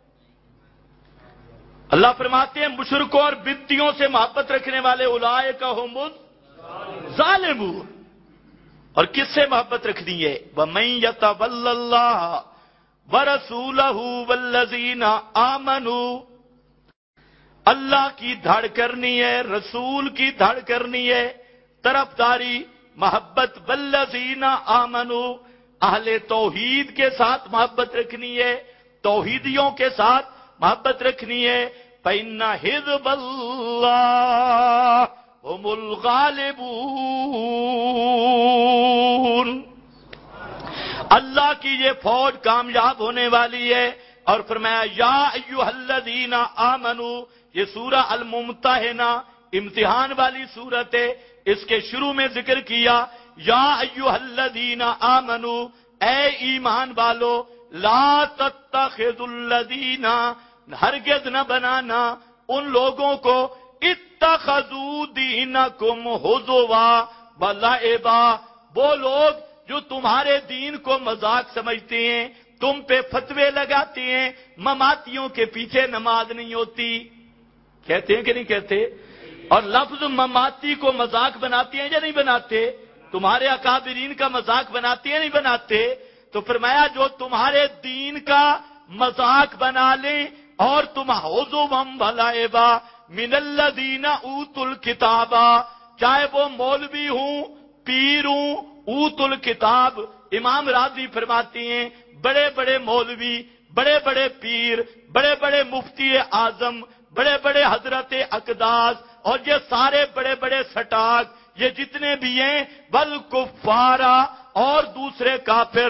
اللہ فرماتے ہیں مشرکوں اور بدعتیوں سے محبت رکھنے والے اولئک هم الظالمون۔ اور کس سے محبت رکھنی ہے؟ وَمَن يَتَوَلَّ اللَّهَ وَرَسُولَهُ وَالَّذِينَ آمَنُوا، اللہ کی دھڑ کرنی ہے، رسول کی دھڑ کرنی ہے، طرفداری محبت، وَالَّذِينَ آمَنُوا، اہل توحید کے ساتھ محبت رکھنی ہے، توحیدیوں کے ساتھ محبت رکھنی ہے. فَإِنَّ حِزْبَ اللَّهِ هُمُ الْغَالِبُونَ. اللہ کی یہ فوج کامیاب ہونے والی ہے. اور فرمایا یا ایھا الذین آمنوا. یہ سورہ الممتحنہ امتحان والی سورت ہے. اس کے شروع میں ذکر کیا یا ایھا الذین آمنوا، اے ایمان والو، لا تتخذوا الذین، ہرگز نہ بنانا ان لوگوں کو، اتخذوا دینکم ہزوا ولعبا، وہ لوگ جو تمہارے دین کو مذاق سمجھتے ہیں، تم پہ فتوے لگاتے ہیں. مماتیوں کے پیچھے نماز نہیں ہوتی، کہتے ہیں کہ نہیں کہتے؟ اور لفظ مماتی کو مذاق بناتے ہیں یا نہیں بناتے؟ تمہارے اکابرین کا مذاق بناتے ہیں نہیں بناتے؟ تو فرمایا جو تمہارے دین کا مذاق بنا لیں اور تم حضوا ولعبا من الذین اوتوا الکتاب، چاہے وہ مولوی ہوں، پیر ہوں، اوتوا الکتاب. امام راضی فرماتے ہیں بڑے بڑے مولوی، بڑے بڑے پیر، بڑے بڑے مفتی اعظم، بڑے بڑے حضرت اقداس، اور یہ سارے بڑے بڑے سٹاک، یہ جتنے بھی ہیں، والکفارا، اور دوسرے کافر،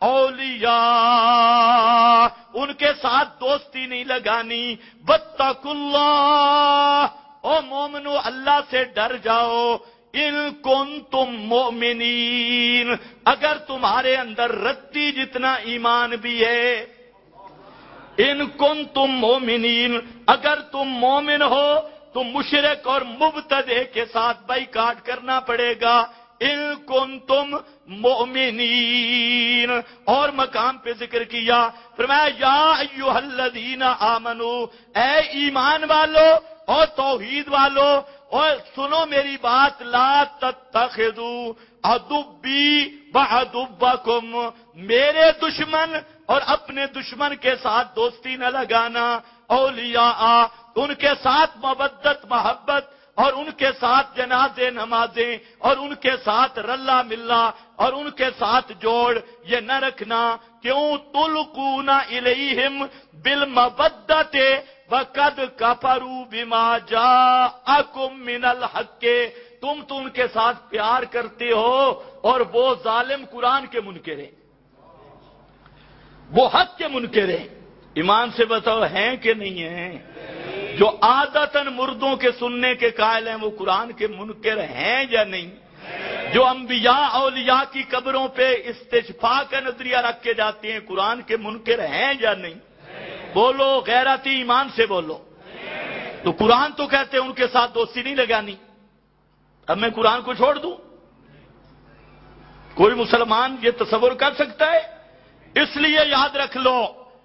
اولیاء، ان کے ساتھ دوستی نہیں لگانی. واتقوا اللہ، او مومنو اللہ سے ڈر جاؤ. ان کنتم مؤمنین، اگر تمہارے اندر رتی جتنا ایمان بھی ہے. ان کنتم مؤمنین، اگر تم مومن ہو تو مشرک اور مبتدع کے ساتھ بائیکاٹ کرنا پڑے گا. ان کنتم مؤمنین. اور مقام پہ ذکر کیا، فرمایا یا ایھا الذین آمنو، اے ایمان والو اور توحید والو، اور سنو میری بات، لا تتخذوا عدوی وعدوکم، میرے دشمن اور اپنے دشمن کے ساتھ دوستی نہ لگانا. اولیاء، ان کے ساتھ مودت محبت، اور ان کے ساتھ جنازے نمازیں، اور ان کے ساتھ رلا ملا، اور ان کے ساتھ جوڑ یہ نہ رکھنا. کیوں؟ تلقون الیہم بالمودۃ وقد کفروا بما جاءکم من الحق، تم تو ان کے ساتھ پیار کرتے ہو اور وہ ظالم قرآن کے منکر ہیں، وہ حق کے منکر ہیں. ایمان سے بتاؤ ہیں کہ نہیں ہیں؟ جو عادتاً مردوں کے سننے کے قائل ہیں وہ قرآن کے منکر ہیں یا نہیں؟ جو انبیاء اولیاء کی قبروں پہ استشفاء کا نظریہ رکھ کے جاتے ہیں قرآن کے منکر ہیں یا نہیں؟ بولو غیرتی ایمان سے بولو. تو قرآن تو کہتے ہیں ان کے ساتھ دوستی نہیں لگانی. اب میں قرآن کو چھوڑ دوں؟ کوئی مسلمان یہ تصور کر سکتا ہے؟ اس لیے یاد رکھ لو،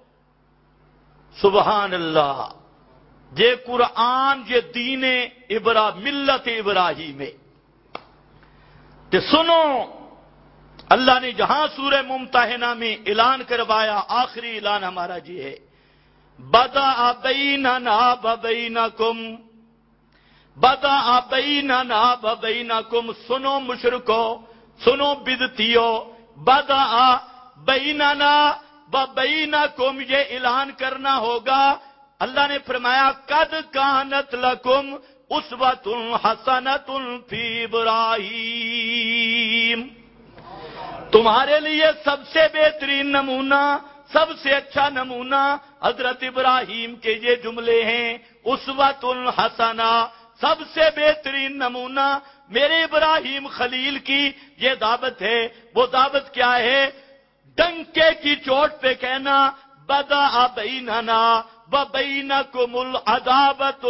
سبحان اللہ، یہ قرآن، یہ دین ملت ابراہیم ہے. کہ سنو، اللہ نے جہاں سورہ ممتحنہ میں اعلان کروایا، آخری اعلان ہمارا جی ہے، بدأ بیننا وبینکم، بدأ بیننا وبینکم، سنو مشرکو، سنو بدعتیو، بدأ بیننا وبینکم، یہ اعلان کرنا ہوگا. اللہ نے فرمایا قد کانت لکم اسوۃ حسنۃ فی ابراہیم، تمہارے لیے سب سے بہترین نمونہ، سب سے اچھا نمونہ حضرت ابراہیم کے یہ جملے ہیں. اسوۃ حسنہ، سب سے بہترین نمونہ میرے ابراہیم خلیل کی یہ دعوت ہے. وہ دعوت کیا ہے؟ ڈنکے کی چوٹ پہ کہنا بدأ بیننا وبینکم العداوۃ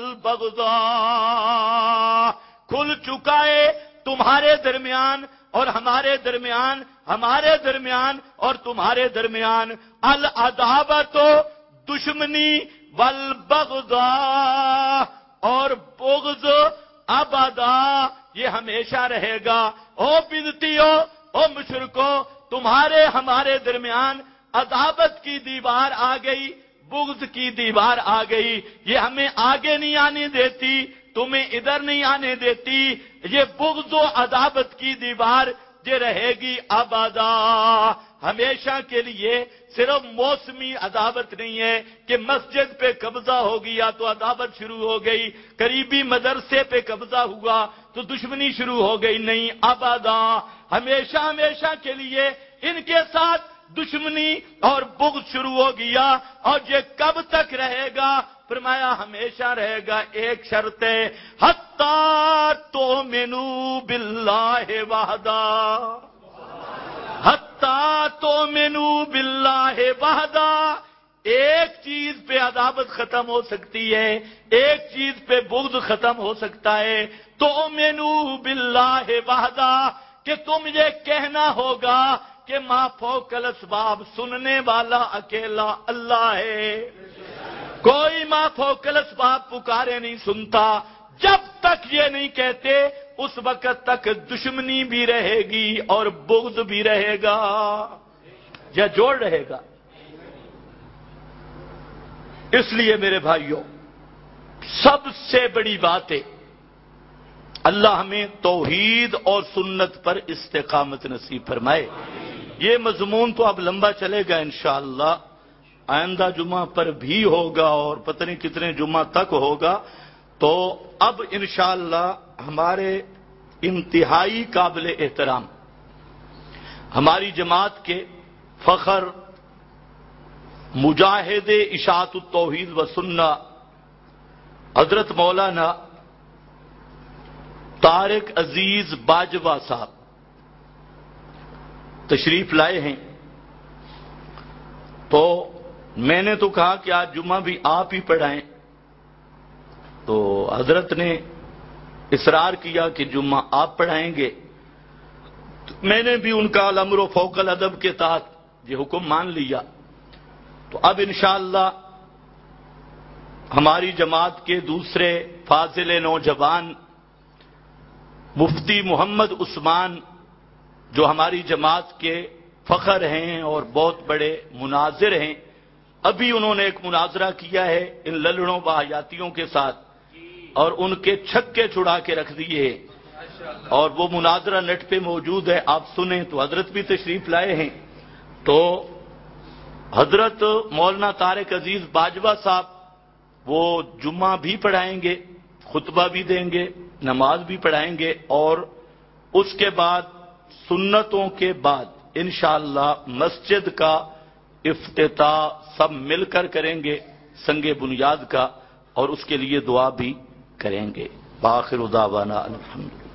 والبغضاء، کھل چکا ہے تمہارے درمیان اور ہمارے درمیان، ہمارے درمیان اور تمہارے درمیان، العداوۃ، دشمنی، والبغضاء، اور بغض، ابدا، یہ ہمیشہ رہے گا. او بدعتیو، او مشرکو، تمہارے ہمارے درمیان عداوت کی دیوار آ گئی، بغض کی دیوار آ گئی. یہ ہمیں آگے نہیں آنے دیتی، تمہیں ادھر نہیں آنے دیتی. یہ بغض و عداوت کی دیوار یہ رہے گی ابدا، ہمیشہ کے لیے صرف موسمی عداوت نہیں ہے کہ مسجد پہ قبضہ ہو گیا تو عداوت شروع ہو گئی، قریبی مدرسے پہ قبضہ ہوا تو دشمنی شروع ہو گئی، نہیں، ابدا، ہمیشہ ہمیشہ کے لیے ان کے ساتھ دشمنی اور بغض شروع ہو گیا۔ اور یہ کب تک رہے گا؟ فرمایا ہمیشہ رہے گا، ایک شرط ہے، حتی تؤمنوا باللہ وحدہ، حتی تؤمنوا باللہ وحدہ۔ ایک چیز پہ عداوت ختم ہو سکتی ہے، ایک چیز پہ بغض ختم ہو سکتا ہے، تؤمنوا باللہ وحدہ، کہ تم یہ کہنا ہوگا کہ ما فوق الاسباب، سننے والا اکیلا اللہ ہے، کوئی ما فوق الاسباب پکارے نہیں سنتا۔ جب تک یہ نہیں کہتے اس وقت تک دشمنی بھی رہے گی اور بغض بھی رہے گا، یا جوڑ رہے گا۔ اس لیے میرے بھائیوں، سب سے بڑی بات ہے اللہ ہمیں توحید اور سنت پر استقامت نصیب فرمائے۔ یہ مضمون تو اب لمبا چلے گا انشاءاللہ، آئندہ جمعہ پر بھی ہوگا اور پتہ نہیں کتنے جمعہ تک ہوگا۔ تو اب انشاءاللہ ہمارے انتہائی قابل احترام ہماری جماعت کے فخر مجاہد اشاعت التوحید و سنہ حضرت مولانا طارق عزیز باجوہ صاحب تشریف لائے ہیں۔ تو میں نے تو کہا کہ آج جمعہ بھی آپ ہی پڑھائیں، تو حضرت نے اصرار کیا کہ جمعہ آپ پڑھائیں گے، تو میں نے بھی ان کا الامر فوق الادب کے تحت یہ حکم مان لیا۔ تو اب انشاءاللہ ہماری جماعت کے دوسرے فاضل نوجوان مفتی محمد عثمان، جو ہماری جماعت کے فخر ہیں اور بہت بڑے مناظر ہیں، ابھی انہوں نے ایک مناظرہ کیا ہے ان للڑوں باحیاتیوں کے ساتھ اور ان کے چھکے چھڑا کے رکھ دیے ہیں، اور وہ مناظرہ نیٹ پہ موجود ہے، آپ سنیں۔ تو حضرت بھی تشریف لائے ہیں، تو حضرت مولانا طارق عزیز باجوہ صاحب وہ جمعہ بھی پڑھائیں گے، خطبہ بھی دیں گے، نماز بھی پڑھائیں گے، اور اس کے بعد سنتوں کے بعد انشاءاللہ مسجد کا افتتاح سب مل کر کریں گے، سنگ بنیاد کا، اور اس کے لیے دعا بھی کریں گے۔ بآخر دعوانا الحمدللہ۔